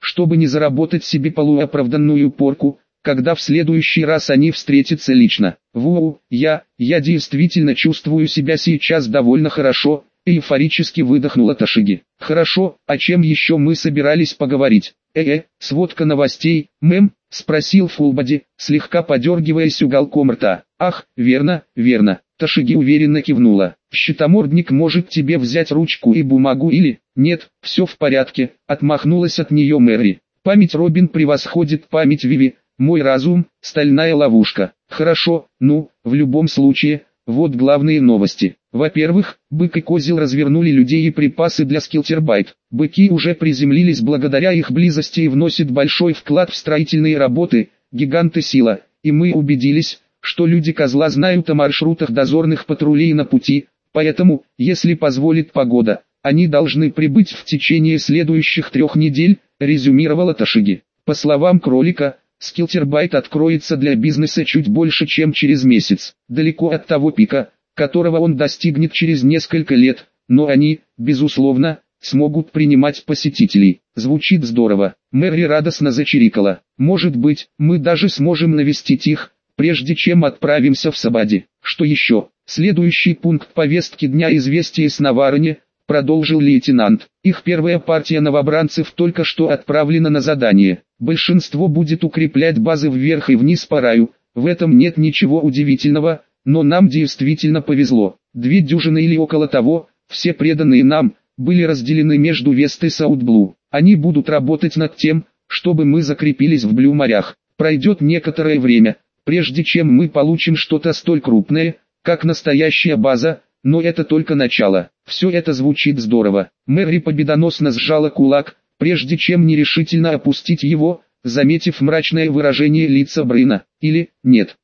чтобы не заработать себе полуоправданную порку, когда в следующий раз они встретятся лично. Воу, я действительно чувствую себя сейчас довольно хорошо, эйфорически выдохнула Тошиги. Хорошо, о чем еще мы собирались поговорить? Сводка новостей, мэм, спросил Фулбади, слегка подергиваясь уголком рта. Ах, верно, верно. Тошиги уверенно кивнула. Щитомордник может тебе взять ручку и бумагу или... Нет, все в порядке, отмахнулась от нее Мэри. Память Робин превосходит память Виви, мой разум, стальная ловушка. Хорошо, ну, в любом случае, вот главные новости. Во-первых, Бык и Козел развернули людей и припасы для Скилтербайт. Быки уже приземлились благодаря их близости и вносят большой вклад в строительные работы, гиганты сила, и мы убедились, что люди Козла знают о маршрутах дозорных патрулей на пути, поэтому, если позволит погода, они должны прибыть в течение следующих 3 недель, резюмировала Тошиги. По словам Кролика, Скилтербайт откроется для бизнеса чуть больше, чем через месяц, далеко от того пика, которого он достигнет через несколько лет, но они, безусловно, смогут принимать посетителей. Звучит здорово. Мэри радостно зачирикала. Может быть, мы даже сможем навестить их, прежде чем отправимся в Сабади. Что еще? Следующий пункт повестки дня — известие с Наварани, продолжил лейтенант. Их первая партия новобранцев только что отправлена на задание. Большинство будет укреплять базы вверх и вниз по раю. В этом нет ничего удивительного, но нам действительно повезло. 2 дюжины или около того, все преданные нам, были разделены между Вест и Саут-Блу. Они будут работать над тем, чтобы мы закрепились в Блю-морях. Пройдет некоторое время, прежде чем мы получим что-то столь крупное, как настоящая база, но это только начало. Все это звучит здорово. Мэри победоносно сжала кулак, прежде чем нерешительно опустить его, заметив мрачное выражение лица Брина. Или, нет,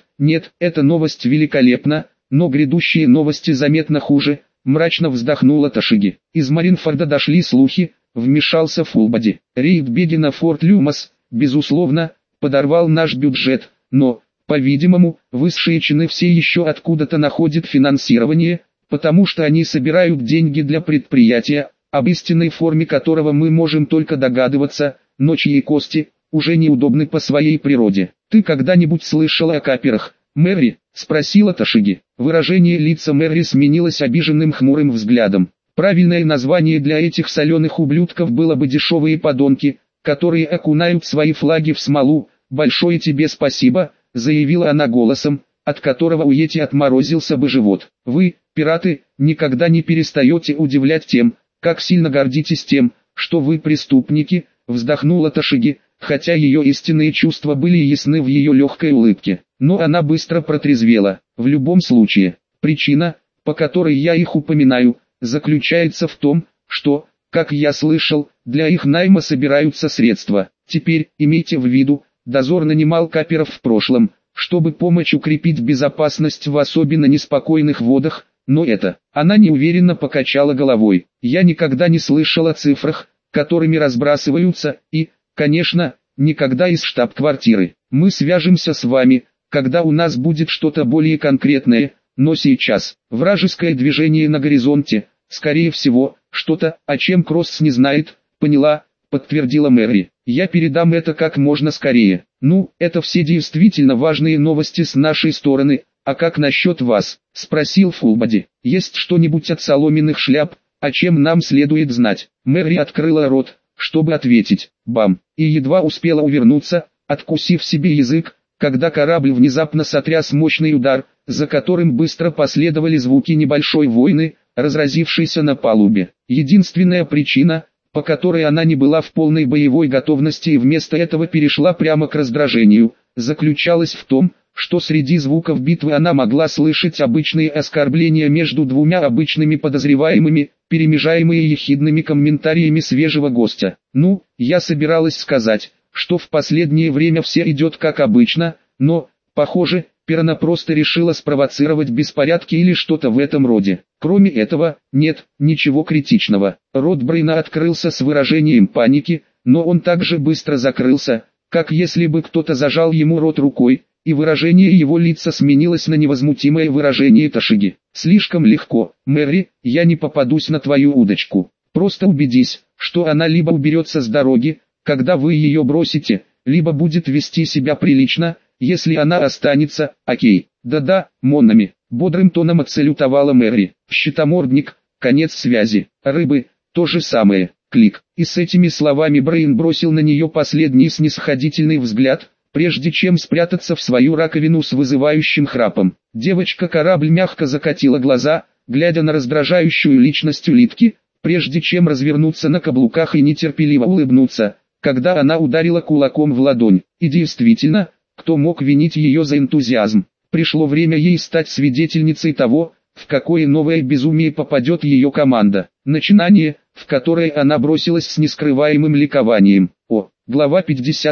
эта новость великолепна, но грядущие новости заметно хуже, мрачно вздохнула Тошиги. Из Маринфорда дошли слухи, вмешался Фулбади. Рейд Беги на Форт Люмас, безусловно, подорвал наш бюджет, но, по-видимому, высшие чины все еще откуда-то находят финансирование, потому что они собирают деньги для предприятия, об истинной форме которого мы можем только догадываться, но чьи кости уже неудобны по своей природе. Ты когда-нибудь слышала о каперах, Мэри? Спросила Тошиги. Выражение лица Мэри сменилось обиженным хмурым взглядом. Правильное название для этих соленых ублюдков было бы дешевые подонки, которые окунают свои флаги в смолу. Большое тебе спасибо, заявила она голосом, от которого у Йети отморозился бы живот. Вы, пираты, никогда не перестаете удивлять тем, как сильно гордитесь тем, что вы преступники, вздохнула Тошиги, хотя ее истинные чувства были ясны в ее легкой улыбке. Но она быстро протрезвела. В любом случае, причина, по которой я их упоминаю, заключается в том, что, как я слышал, для их найма собираются средства. Теперь, имейте в виду, дозор нанимал каперов в прошлом, чтобы помочь укрепить безопасность в особенно неспокойных водах, но это... Она неуверенно покачала головой. Я никогда не слышал о цифрах, которыми разбрасываются, и, конечно, никогда из штаб-квартиры. Мы свяжемся с вами, когда у нас будет что-то более конкретное, но сейчас, вражеское движение на горизонте, скорее всего, что-то, о чем Кросс не знает, поняла, подтвердила Мэри. Я передам это как можно скорее. Ну, это все действительно важные новости с нашей стороны, а как насчет вас? Спросил Фулбади. Есть что-нибудь от соломенных шляп, о чем нам следует знать? Мэри открыла рот, чтобы ответить. Бам! И едва успела увернуться, откусив себе язык, когда корабль внезапно сотряс мощный удар, за которым быстро последовали звуки небольшой войны, разразившейся на палубе. Единственная причина, по которой она не была в полной боевой готовности и вместо этого перешла прямо к раздражению, заключалась в том, что среди звуков битвы она могла слышать обычные оскорбления между 2 обычными подозреваемыми, перемежаемые ехидными комментариями свежего гостя. Ну, я собиралась сказать, что в последнее время все идет как обычно, но, похоже, Перна просто решила спровоцировать беспорядки или что-то в этом роде. Кроме этого, нет, ничего критичного. Рот Брейна открылся с выражением паники, но он также быстро закрылся, как если бы кто-то зажал ему рот рукой, и выражение его лица сменилось на невозмутимое выражение Тошиги. «Слишком легко, Мэри, я не попадусь на твою удочку. Просто убедись, что она либо уберется с дороги, когда вы ее бросите, либо будет вести себя прилично, если она останется, окей. Да-да, Моннами, бодрым тоном отсалютовала Мэри. Щитомордник, конец связи. Рыбы, то же самое. Клик. И с этими словами Брейн бросил на нее последний снисходительный взгляд, прежде чем спрятаться в свою раковину с вызывающим храпом. Девочка-корабль мягко закатила глаза, глядя на раздражающую личность улитки, прежде чем развернуться на каблуках и нетерпеливо улыбнуться, когда она ударила кулаком в ладонь. И действительно, кто мог винить ее за энтузиазм? Пришло время ей стать свидетельницей того, в какое новое безумие попадет ее команда. Начинание, в которое она бросилась с нескрываемым ликованием. Глава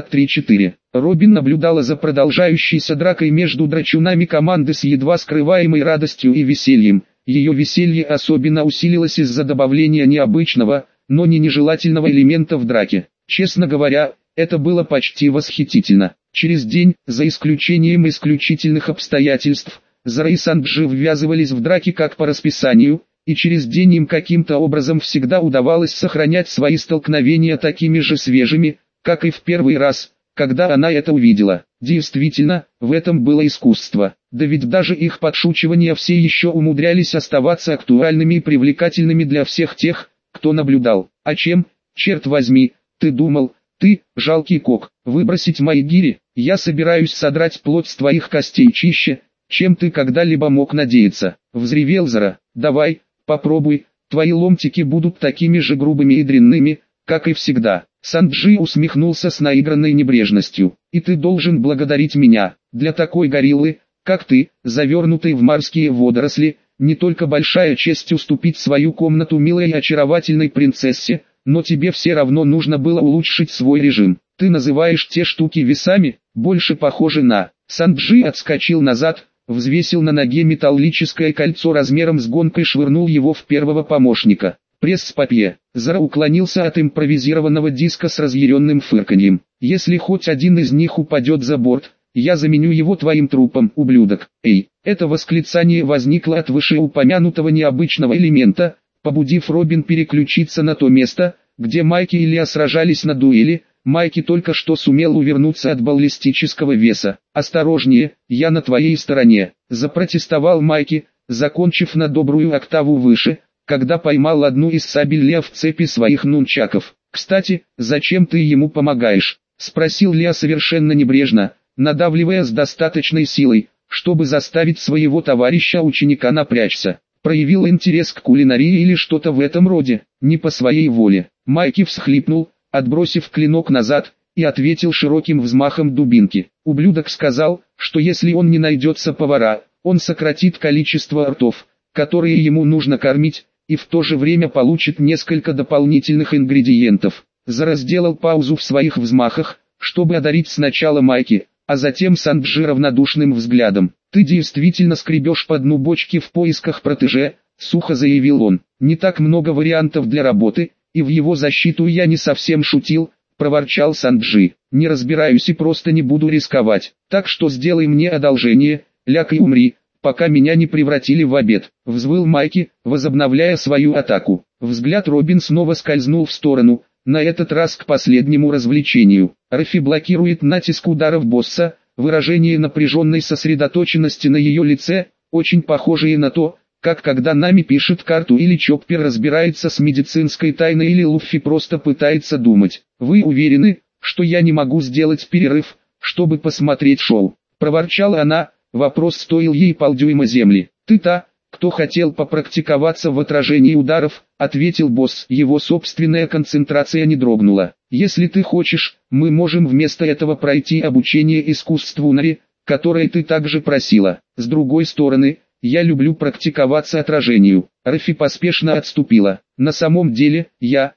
53.4. Робин наблюдала за продолжающейся дракой между драчунами команды с едва скрываемой радостью и весельем. Ее веселье особенно усилилось из-за добавления необычного, но не нежелательного элемента в драке. Честно говоря, это было почти восхитительно. Через день, за исключением исключительных обстоятельств, Зара и Санджи ввязывались в драки как по расписанию, и через день им каким-то образом всегда удавалось сохранять свои столкновения такими же свежими, как и в первый раз, когда она это увидела. Действительно, в этом было искусство. Да ведь даже их подшучивания все еще умудрялись оставаться актуальными и привлекательными для всех тех, кто наблюдал. А чем, черт возьми, ты думал, ты, жалкий кок, выбросить мои гири? Я собираюсь содрать плоть с твоих костей чище, чем ты когда-либо мог надеяться. Взревел Зара. Давай, попробуй, твои ломтики будут такими же грубыми и дрянными, как и всегда. Санджи усмехнулся с наигранной небрежностью. И ты должен благодарить меня. Для такой гориллы, как ты, завернутой в морские водоросли, не только большая честь уступить свою комнату милой и очаровательной принцессе, но тебе все равно нужно было улучшить свой режим. Ты называешь те штуки весами, больше похожи на... Санджи отскочил назад, взвесил на ноге металлическое кольцо размером с гонкой и швырнул его в первого помощника. Пресс-папье. Зара уклонился от импровизированного диска с разъяренным фырканьем. Если хоть один из них упадет за борт, я заменю его твоим трупом, ублюдок. Эй, это восклицание возникло от вышеупомянутого необычного элемента, побудив Робин переключиться на то место, где Майки и Лиа сражались на дуэли. Майки только что сумел увернуться от баллистического веса. «Осторожнее, я на твоей стороне», — запротестовал Майки, закончив на добрую октаву выше, когда поймал одну из сабель Лиа в цепи своих нунчаков. «Кстати, зачем ты ему помогаешь?» — спросил Лиа совершенно небрежно, надавливая с достаточной силой, чтобы заставить своего товарища-ученика напрячься. Проявил интерес к кулинарии или что-то в этом роде, не по своей воле. Майки всхлипнул, отбросив клинок назад, и ответил широким взмахом дубинки. Ублюдок сказал, что если он не найдется повара, он сократит количество ртов, которые ему нужно кормить, и в то же время получит несколько дополнительных ингредиентов. Зара сделал паузу в своих взмахах, чтобы одарить сначала Майки, а затем Санджи равнодушным взглядом. «Ты действительно скребешь по дну бочки в поисках протеже», — сухо заявил он. «Не так много вариантов для работы, и в его защиту я не совсем шутил», — проворчал Санджи. «Не разбираюсь и просто не буду рисковать. Так что сделай мне одолжение, ляг и умри, пока меня не превратили в обед», — взвыл Майки, возобновляя свою атаку. Взгляд Робин снова скользнул в сторону, на этот раз к последнему развлечению. Рафи блокирует натиск ударов босса, выражение напряженной сосредоточенности на ее лице, очень похожее на то, как когда Нами пишет карту или Чоппер разбирается с медицинской тайной или Луффи просто пытается думать. «Вы уверены, что я не могу сделать перерыв, чтобы посмотреть шоу?» — проворчала она, вопрос стоил ей полдюйма земли. «Ты та, кто хотел попрактиковаться в отражении ударов», — ответил босс. Его собственная концентрация не дрогнула. «Если ты хочешь, мы можем вместо этого пройти обучение искусству Нари, которое ты также просила. С другой стороны, я люблю практиковаться отражению». Рафи поспешно отступила. «На самом деле,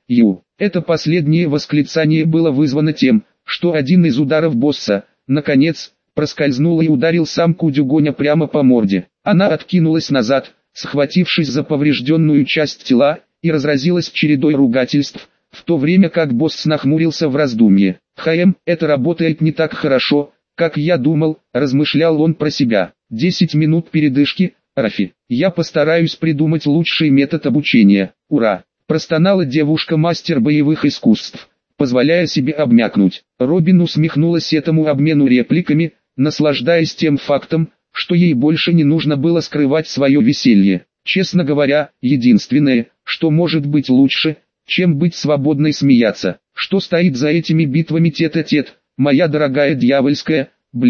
Это последнее восклицание было вызвано тем, что один из ударов босса, наконец, проскользнул и ударил самку Дюгоня прямо по морде. Она откинулась назад, схватившись за поврежденную часть тела, и разразилась чередой ругательств, в то время как босс нахмурился в раздумье. «Это работает не так хорошо, как я думал», — размышлял он про себя. 10 минут передышки, Рафи. «Я постараюсь придумать лучший метод обучения. Ура!» — простонала девушка-мастер боевых искусств, позволяя себе обмякнуть. Робин усмехнулась этому обмену репликами, наслаждаясь тем фактом, что ей больше не нужно было скрывать свое веселье. Честно говоря, единственное, что может быть лучше, чем быть свободной смеяться. Что стоит за этими битвами тет-а-тет, моя дорогая дьявольская,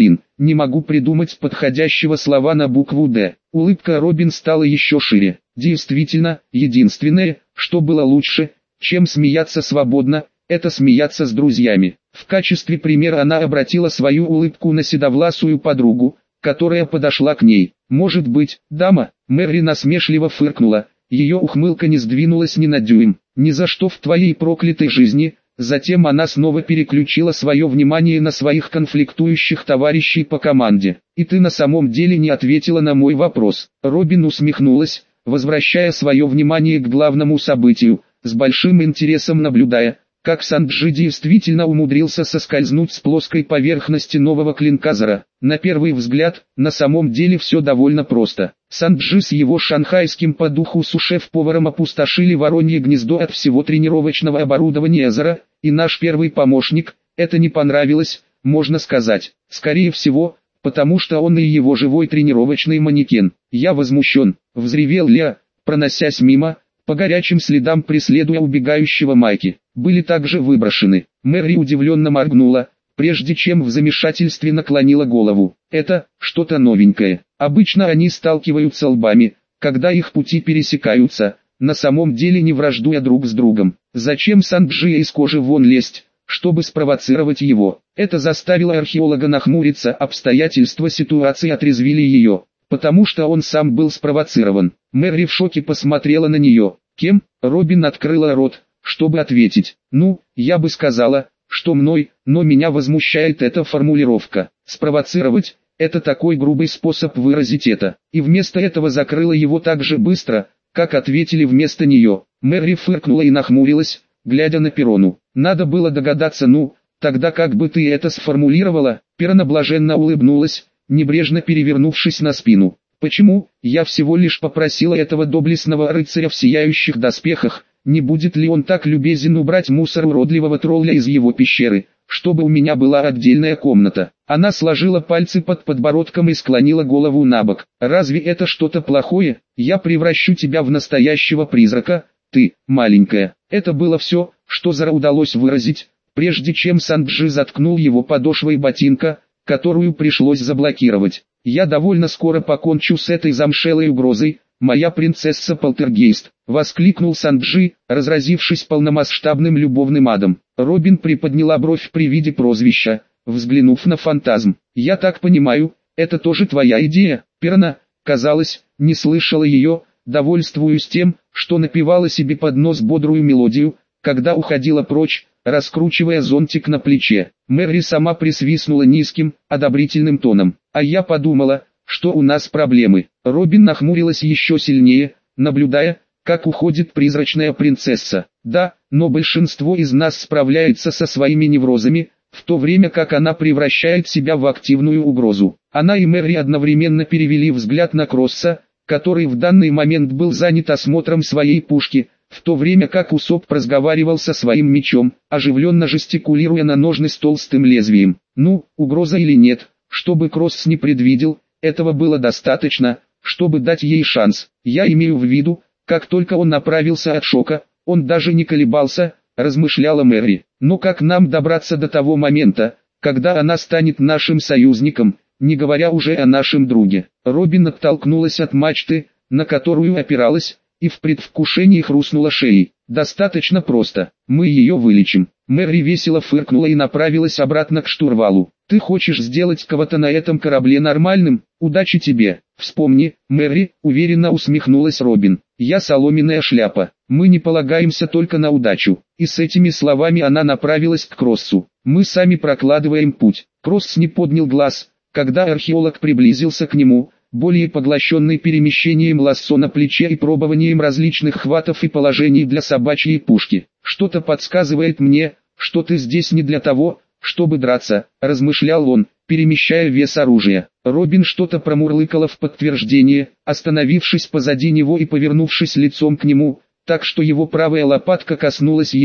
не могу придумать подходящего слова на букву «Д». Улыбка Робин стала еще шире. Действительно, единственное, что было лучше, чем смеяться свободно, это смеяться с друзьями. В качестве примера она обратила свою улыбку на седовласую подругу, которая подошла к ней. «Может быть, дама?» Мэри насмешливо фыркнула, ее ухмылка не сдвинулась ни на дюйм. «Ни за что в твоей проклятой жизни». Затем она снова переключила свое внимание на своих конфликтующих товарищей по команде. «И ты на самом деле не ответила на мой вопрос». Робин усмехнулась, возвращая свое внимание к главному событию, с большим интересом наблюдая, как Санджи действительно умудрился соскользнуть с плоской поверхности нового клинка Зора. На первый взгляд, на самом деле все довольно просто. Санджи с его шанхайским по духу су-шеф-поваром опустошили воронье гнездо от всего тренировочного оборудования Зора, и наш первый помощник, это не понравилось, можно сказать. Скорее всего, потому что он и его живой тренировочный манекен. «Я возмущен», — взревел Лео, проносясь мимо, по горячим следам преследуя убегающего Майки. Были также выброшены. Мэри удивленно моргнула, прежде чем в замешательстве наклонила голову. Это что-то новенькое. Обычно они сталкиваются лбами, когда их пути пересекаются, на самом деле не враждуя друг с другом. Зачем Санджи из кожи вон лезть, чтобы спровоцировать его? Это заставило археолога нахмуриться, обстоятельства ситуации отрезвили ее, потому что он сам был спровоцирован. Мэри в шоке посмотрела на нее. Кем? Робин открыла рот, чтобы ответить. Я бы сказала, что мной, но меня возмущает эта формулировка. Спровоцировать – это такой грубый способ выразить это. И вместо этого закрыла его так же быстро, как ответили вместо нее. Мэри фыркнула и нахмурилась, глядя на Перрону. Надо было догадаться, тогда как бы ты это сформулировала? Перрона блаженно улыбнулась, небрежно перевернувшись на спину. Почему? Я всего лишь попросила этого доблестного рыцаря в сияющих доспехах, не будет ли он так любезен убрать мусор уродливого тролля из его пещеры, чтобы у меня была отдельная комната. Она сложила пальцы под подбородком и склонила голову набок. Разве это что-то плохое? Я превращу тебя в настоящего призрака, ты, маленькая. Это было все, что Зоро удалось выразить, прежде чем Санджи заткнул его подошвой ботинка, которую пришлось заблокировать. «Я довольно скоро покончу с этой замшелой угрозой, моя принцесса-полтергейст», — воскликнул Санджи, разразившись полномасштабным любовным адом. Робин приподняла бровь при виде прозвища, взглянув на фантазм. «Я так понимаю, это тоже твоя идея?» Перрона, казалось, не слышала ее, довольствуясь тем, что напевала себе под нос бодрую мелодию, когда уходила прочь, раскручивая зонтик на плече. Мэри сама присвистнула низким, одобрительным тоном. «А я подумала, что у нас проблемы». Робин нахмурилась еще сильнее, наблюдая, как уходит призрачная принцесса. «Да, но большинство из нас справляется со своими неврозами, в то время как она превращает себя в активную угрозу». Она и Мэри одновременно перевели взгляд на Кросса, который в данный момент был занят осмотром своей пушки, в то время как Усоп разговаривал со своим мечом, оживленно жестикулируя на ножны с толстым лезвием. Угроза или нет, чтобы Кросс не предвидел, этого было достаточно, чтобы дать ей шанс. Я имею в виду, как только он направился от шока, он даже не колебался, размышляла Мэри. Но как нам добраться до того момента, когда она станет нашим союзником, не говоря уже о нашем друге? Робин оттолкнулась от мачты, на которую опиралась, и в предвкушении хрустнула шеей. «Достаточно просто, мы ее вылечим». Мэри весело фыркнула и направилась обратно к штурвалу. «Ты хочешь сделать кого-то на этом корабле нормальным? Удачи тебе!» «Вспомни, Мэри», — уверенно усмехнулась Робин. «Я соломенная шляпа, мы не полагаемся только на удачу». И с этими словами она направилась к Кроссу. «Мы сами прокладываем путь». Кросс не поднял глаз, когда археолог приблизился к нему, более поглощенный перемещением лассо на плече и пробованием различных хватов и положений для собачьей пушки. «Что-то подсказывает мне, что ты здесь не для того, чтобы драться», — размышлял он, перемещая вес оружия. Робин что-то промурлыкала в подтверждение, остановившись позади него и повернувшись лицом к нему, так что его правая лопатка коснулась ее,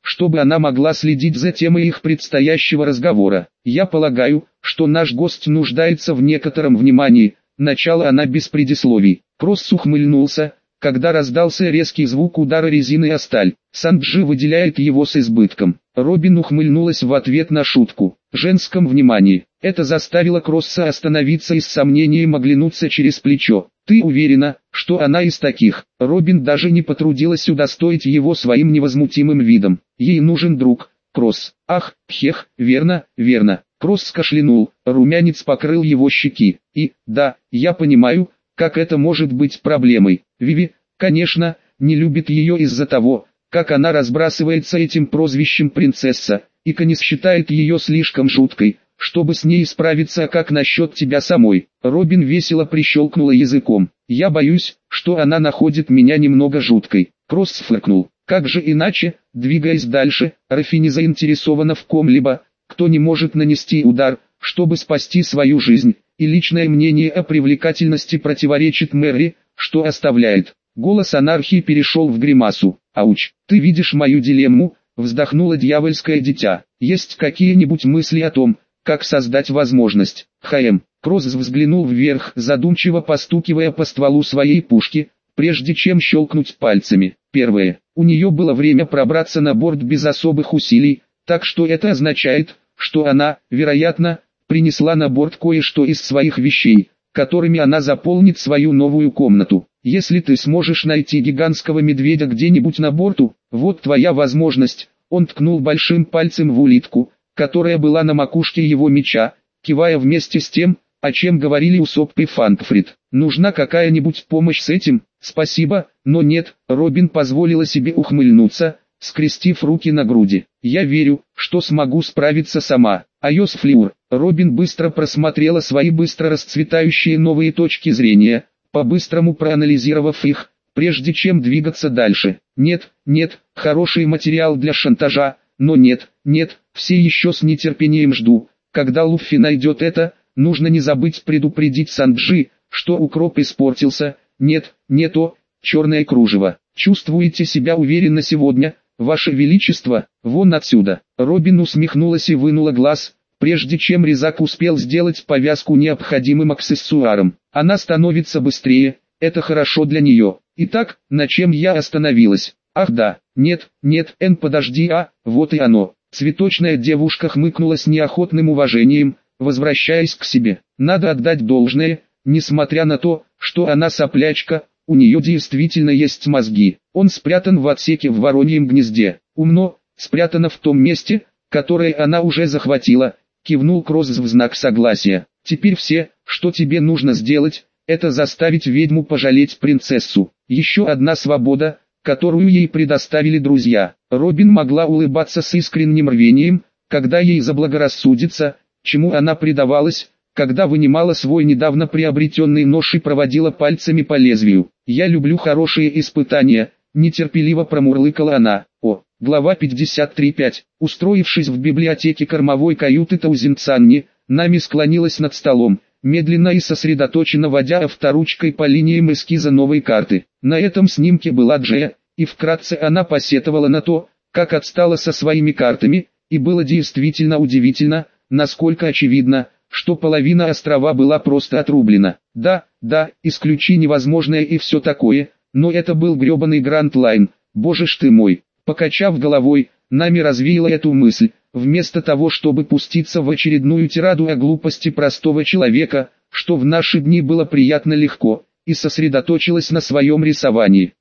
чтобы она могла следить за темой их предстоящего разговора. «Я полагаю, что наш гость нуждается в некотором внимании», — начала она без предисловий. Кросс ухмыльнулся, когда раздался резкий звук удара резины о сталь. Санджи выделяет его с избытком. Робин ухмыльнулась в ответ на шутку. Женском внимании. Это заставило Кросса остановиться и с сомнением оглянуться через плечо. «Ты уверена, что она из таких?» Робин даже не потрудилась удостоить его своим невозмутимым видом. «Ей нужен друг, Кросс». «Ах, хех, верно, верно». Кросс кашлянул, румянец покрыл его щеки. «И, да, я понимаю, как это может быть проблемой. Виви, конечно, не любит ее из-за того, как она разбрасывается этим прозвищем принцесса, и Канис считает ее слишком жуткой, чтобы с ней справиться. А как насчет тебя самой?» Робин весело прищелкнула языком. «Я боюсь, что она находит меня немного жуткой». Кросс фыркнул. «Как же иначе?» Двигаясь дальше, Рафи не заинтересована в ком-либо, кто не может нанести удар, чтобы спасти свою жизнь, и личное мнение о привлекательности противоречит Мэри, что оставляет. Голос анархии перешел в гримасу. «Ауч, ты видишь мою дилемму?» Вздохнуло дьявольское дитя. «Есть какие-нибудь мысли о том, как создать возможность?» Кросс взглянул вверх, задумчиво постукивая по стволу своей пушки, прежде чем щелкнуть пальцами. Первое. У нее было время пробраться на борт без особых усилий, так что это означает, что она, вероятно, принесла на борт кое-что из своих вещей, которыми она заполнит свою новую комнату. Если ты сможешь найти гигантского медведя где-нибудь на борту, вот твоя возможность. Он ткнул большим пальцем в улитку, которая была на макушке его меча, кивая вместе с тем, о чем говорили Усопп и Фанкфрид. «Нужна какая-нибудь помощь с этим?» «Спасибо, но нет», Робин позволила себе ухмыльнуться, скрестив руки на груди. «Я верю, что смогу справиться сама». Айос Флюр. Робин быстро просмотрела свои быстро расцветающие новые точки зрения, по-быстрому проанализировав их, прежде чем двигаться дальше. «Нет, нет, хороший материал для шантажа, но нет, нет, все еще с нетерпением жду, когда Луффи найдет это. Нужно не забыть предупредить Санджи, что укроп испортился. Нет, не то, черное кружево. Чувствуете себя уверенно сегодня, Ваше Величество? Вон отсюда». Робин усмехнулась и вынула глаз, прежде чем резак успел сделать повязку необходимым аксессуаром. «Она становится быстрее, это хорошо для нее. Итак, на чем я остановилась? Ах да, нет, подожди, вот и оно». Цветочная девушка хмыкнула с неохотным уважением, возвращаясь к себе. Надо отдать должное, несмотря на то, что она соплячка, у нее действительно есть мозги. Он спрятан в отсеке в Вороньем гнезде. Умно, спрятано в том месте, которое она уже захватила, кивнул Кросс в знак согласия. Теперь все, что тебе нужно сделать, это заставить ведьму пожалеть принцессу. Еще одна свобода, которую ей предоставили друзья. Робин могла улыбаться с искренним рвением, когда ей заблагорассудится, чему она предавалась, когда вынимала свой недавно приобретенный нож и проводила пальцами по лезвию. «Я люблю хорошие испытания», — нетерпеливо промурлыкала она. Глава 53.5. Устроившись в библиотеке кормовой каюты Таузенцанни, Нами склонилась над столом, медленно и сосредоточенно водя авторучкой по линиям эскиза новой карты. На этом снимке была Джея, и вкратце она посетовала на то, как отстала со своими картами, и было действительно удивительно, насколько очевидно, что половина острова была просто отрублена. Да, исключи невозможное и все такое, но это был гребаный Гранд Лайн, боже ж ты мой. Покачав головой, Нами развеяла эту мысль, вместо того чтобы пуститься в очередную тираду о глупости простого человека, что в наши дни было приятно легко, и сосредоточилась на своем рисовании.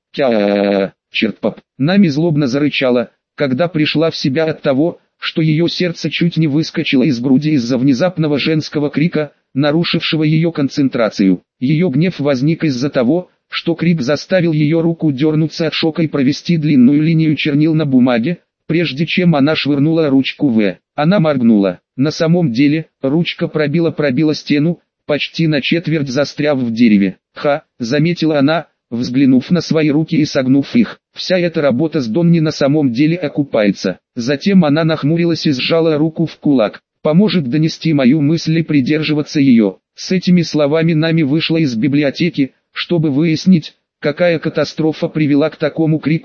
Черт поп. Нами злобно зарычала, когда пришла в себя от того, что ее сердце чуть не выскочило из груди из-за внезапного женского крика, нарушившего ее концентрацию. Ее гнев возник из-за того, что крик заставил ее руку дернуться от шока и провести длинную линию чернил на бумаге, прежде чем она швырнула ручку в. Она моргнула. На самом деле, ручка пробила стену, почти на четверть застряв в дереве. Заметила она, взглянув на свои руки и согнув их. Вся эта работа с Донни на самом деле окупается. Затем она нахмурилась и сжала руку в кулак. Поможет донести мою мысль и придерживаться ее. С этими словами Нами вышла из библиотеки, чтобы выяснить, какая катастрофа привела к такому крику и,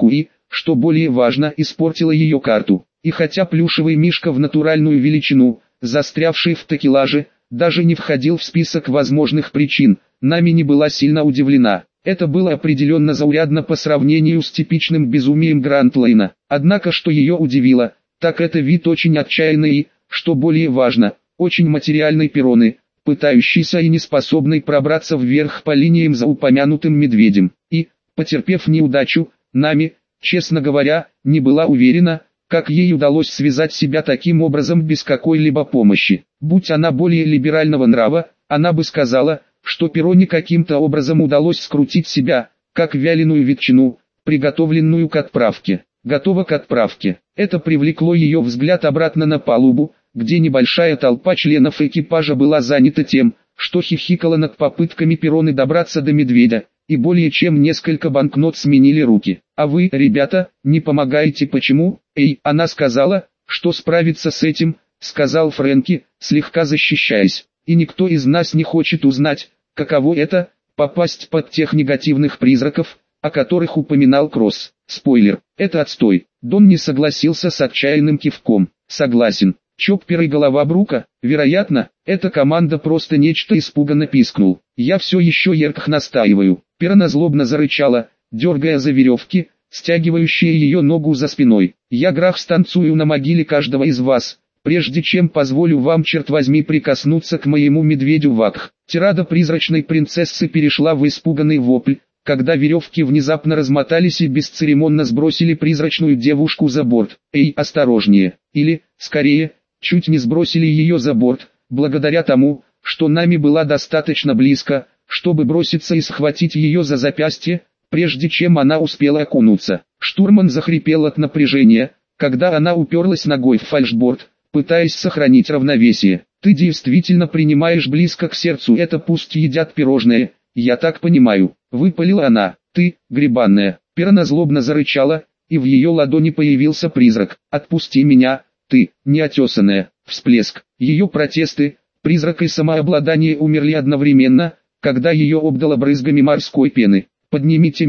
что более важно, испортила ее карту. И хотя плюшевый мишка в натуральную величину, застрявший в такелаже, даже не входил в список возможных причин, Нами не была сильно удивлена. Это было определенно заурядно по сравнению с типичным безумием Грантлейна. Однако что ее удивило, так это вид очень отчаянный и, что более важно, очень материальной перроны, пытающейся и неспособной пробраться вверх по линиям за упомянутым медведем. И, потерпев неудачу, Нами, честно говоря, не была уверена, как ей удалось связать себя таким образом без какой-либо помощи. Будь она более либерального нрава, она бы сказала, что перроне каким-то образом удалось скрутить себя, как вяленую ветчину, приготовленную к отправке. Готова к отправке. Это привлекло ее взгляд обратно на палубу, где небольшая толпа членов экипажа была занята тем, что хихикала над попытками перроны добраться до медведя, и более чем несколько банкнот сменили руки. «А вы, ребята, не помогаете почему?» Она сказала, что справится с этим, сказал Фрэнки, слегка защищаясь. «И никто из нас не хочет узнать, каково это, попасть под тех негативных призраков, о которых упоминал Кросс. Спойлер, это отстой». Дон не согласился с отчаянным кивком. «Согласен. Чоппер и голова Брука, вероятно, эта команда просто нечто», испуганно пискнул. «Я все еще ярко настаиваю». Перна злобно зарычала, дергая за веревки, стягивающие ее ногу за спиной. «Я Грах станцую на могиле каждого из вас, прежде чем позволю вам, черт возьми, прикоснуться к моему медведю Вакх». Тирада призрачной принцессы перешла в испуганный вопль, когда веревки внезапно размотались и бесцеремонно сбросили призрачную девушку за борт. Осторожнее. Или, скорее, чуть не сбросили ее за борт, благодаря тому, что Нами была достаточно близко, чтобы броситься и схватить ее за запястье, прежде чем она успела окунуться. Штурман захрипел от напряжения, когда она уперлась ногой в фальшборд, пытаясь сохранить равновесие. «Ты действительно принимаешь близко к сердцу это, пусть едят пирожные, я так понимаю», — выпалила она. «Ты, гребанная». Перна злобно зарычала, и в ее ладони появился призрак. «Отпусти меня, ты, неотесанная». Всплеск. Ее протесты, призрак и самообладание умерли одновременно, когда ее обдало брызгами морской пены. «Поднимите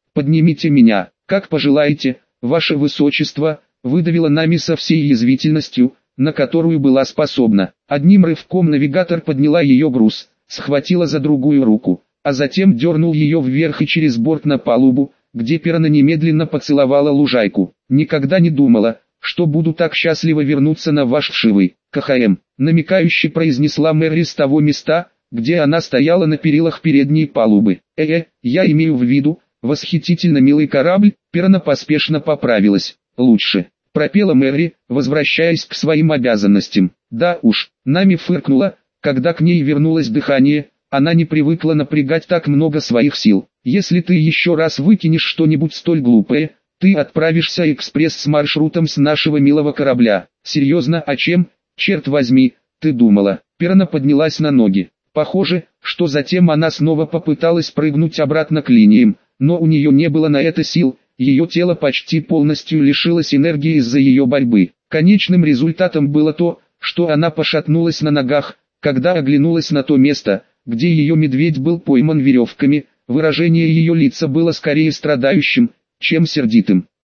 меня, как пожелаете, ваше высочество», — выдавила Нами со всей язвительностью, на которую была способна. Одним рывком навигатор подняла ее груз, схватила за другую руку, а затем дернул ее вверх и через борт на палубу, где Перна немедленно поцеловала лужайку. «Никогда не думала, что буду так счастливо вернуться на ваш вшивый КХМ», намекающе произнесла Мэри с того места, где она стояла на перилах передней палубы. Я имею в виду, восхитительно милый корабль». Перна поспешно поправилась. «Лучше», пропела Мэри, возвращаясь к своим обязанностям. «Да уж», Нами фыркнула, когда к ней вернулось дыхание, она не привыкла напрягать так много своих сил. «Если ты еще раз выкинешь что-нибудь столь глупое, ты отправишься экспресс с маршрутом с нашего милого корабля». «Серьезно, о чем, черт возьми, ты думала?» Перна поднялась на ноги. Похоже, что затем она снова попыталась прыгнуть обратно к линиям, но у нее не было на это сил, ее тело почти полностью лишилось энергии из-за ее борьбы. Конечным результатом было то, что она пошатнулась на ногах, когда оглянулась на то место, где ее медведь был пойман веревками. Выражение ее лица было скорее страдающим, чем сердитым.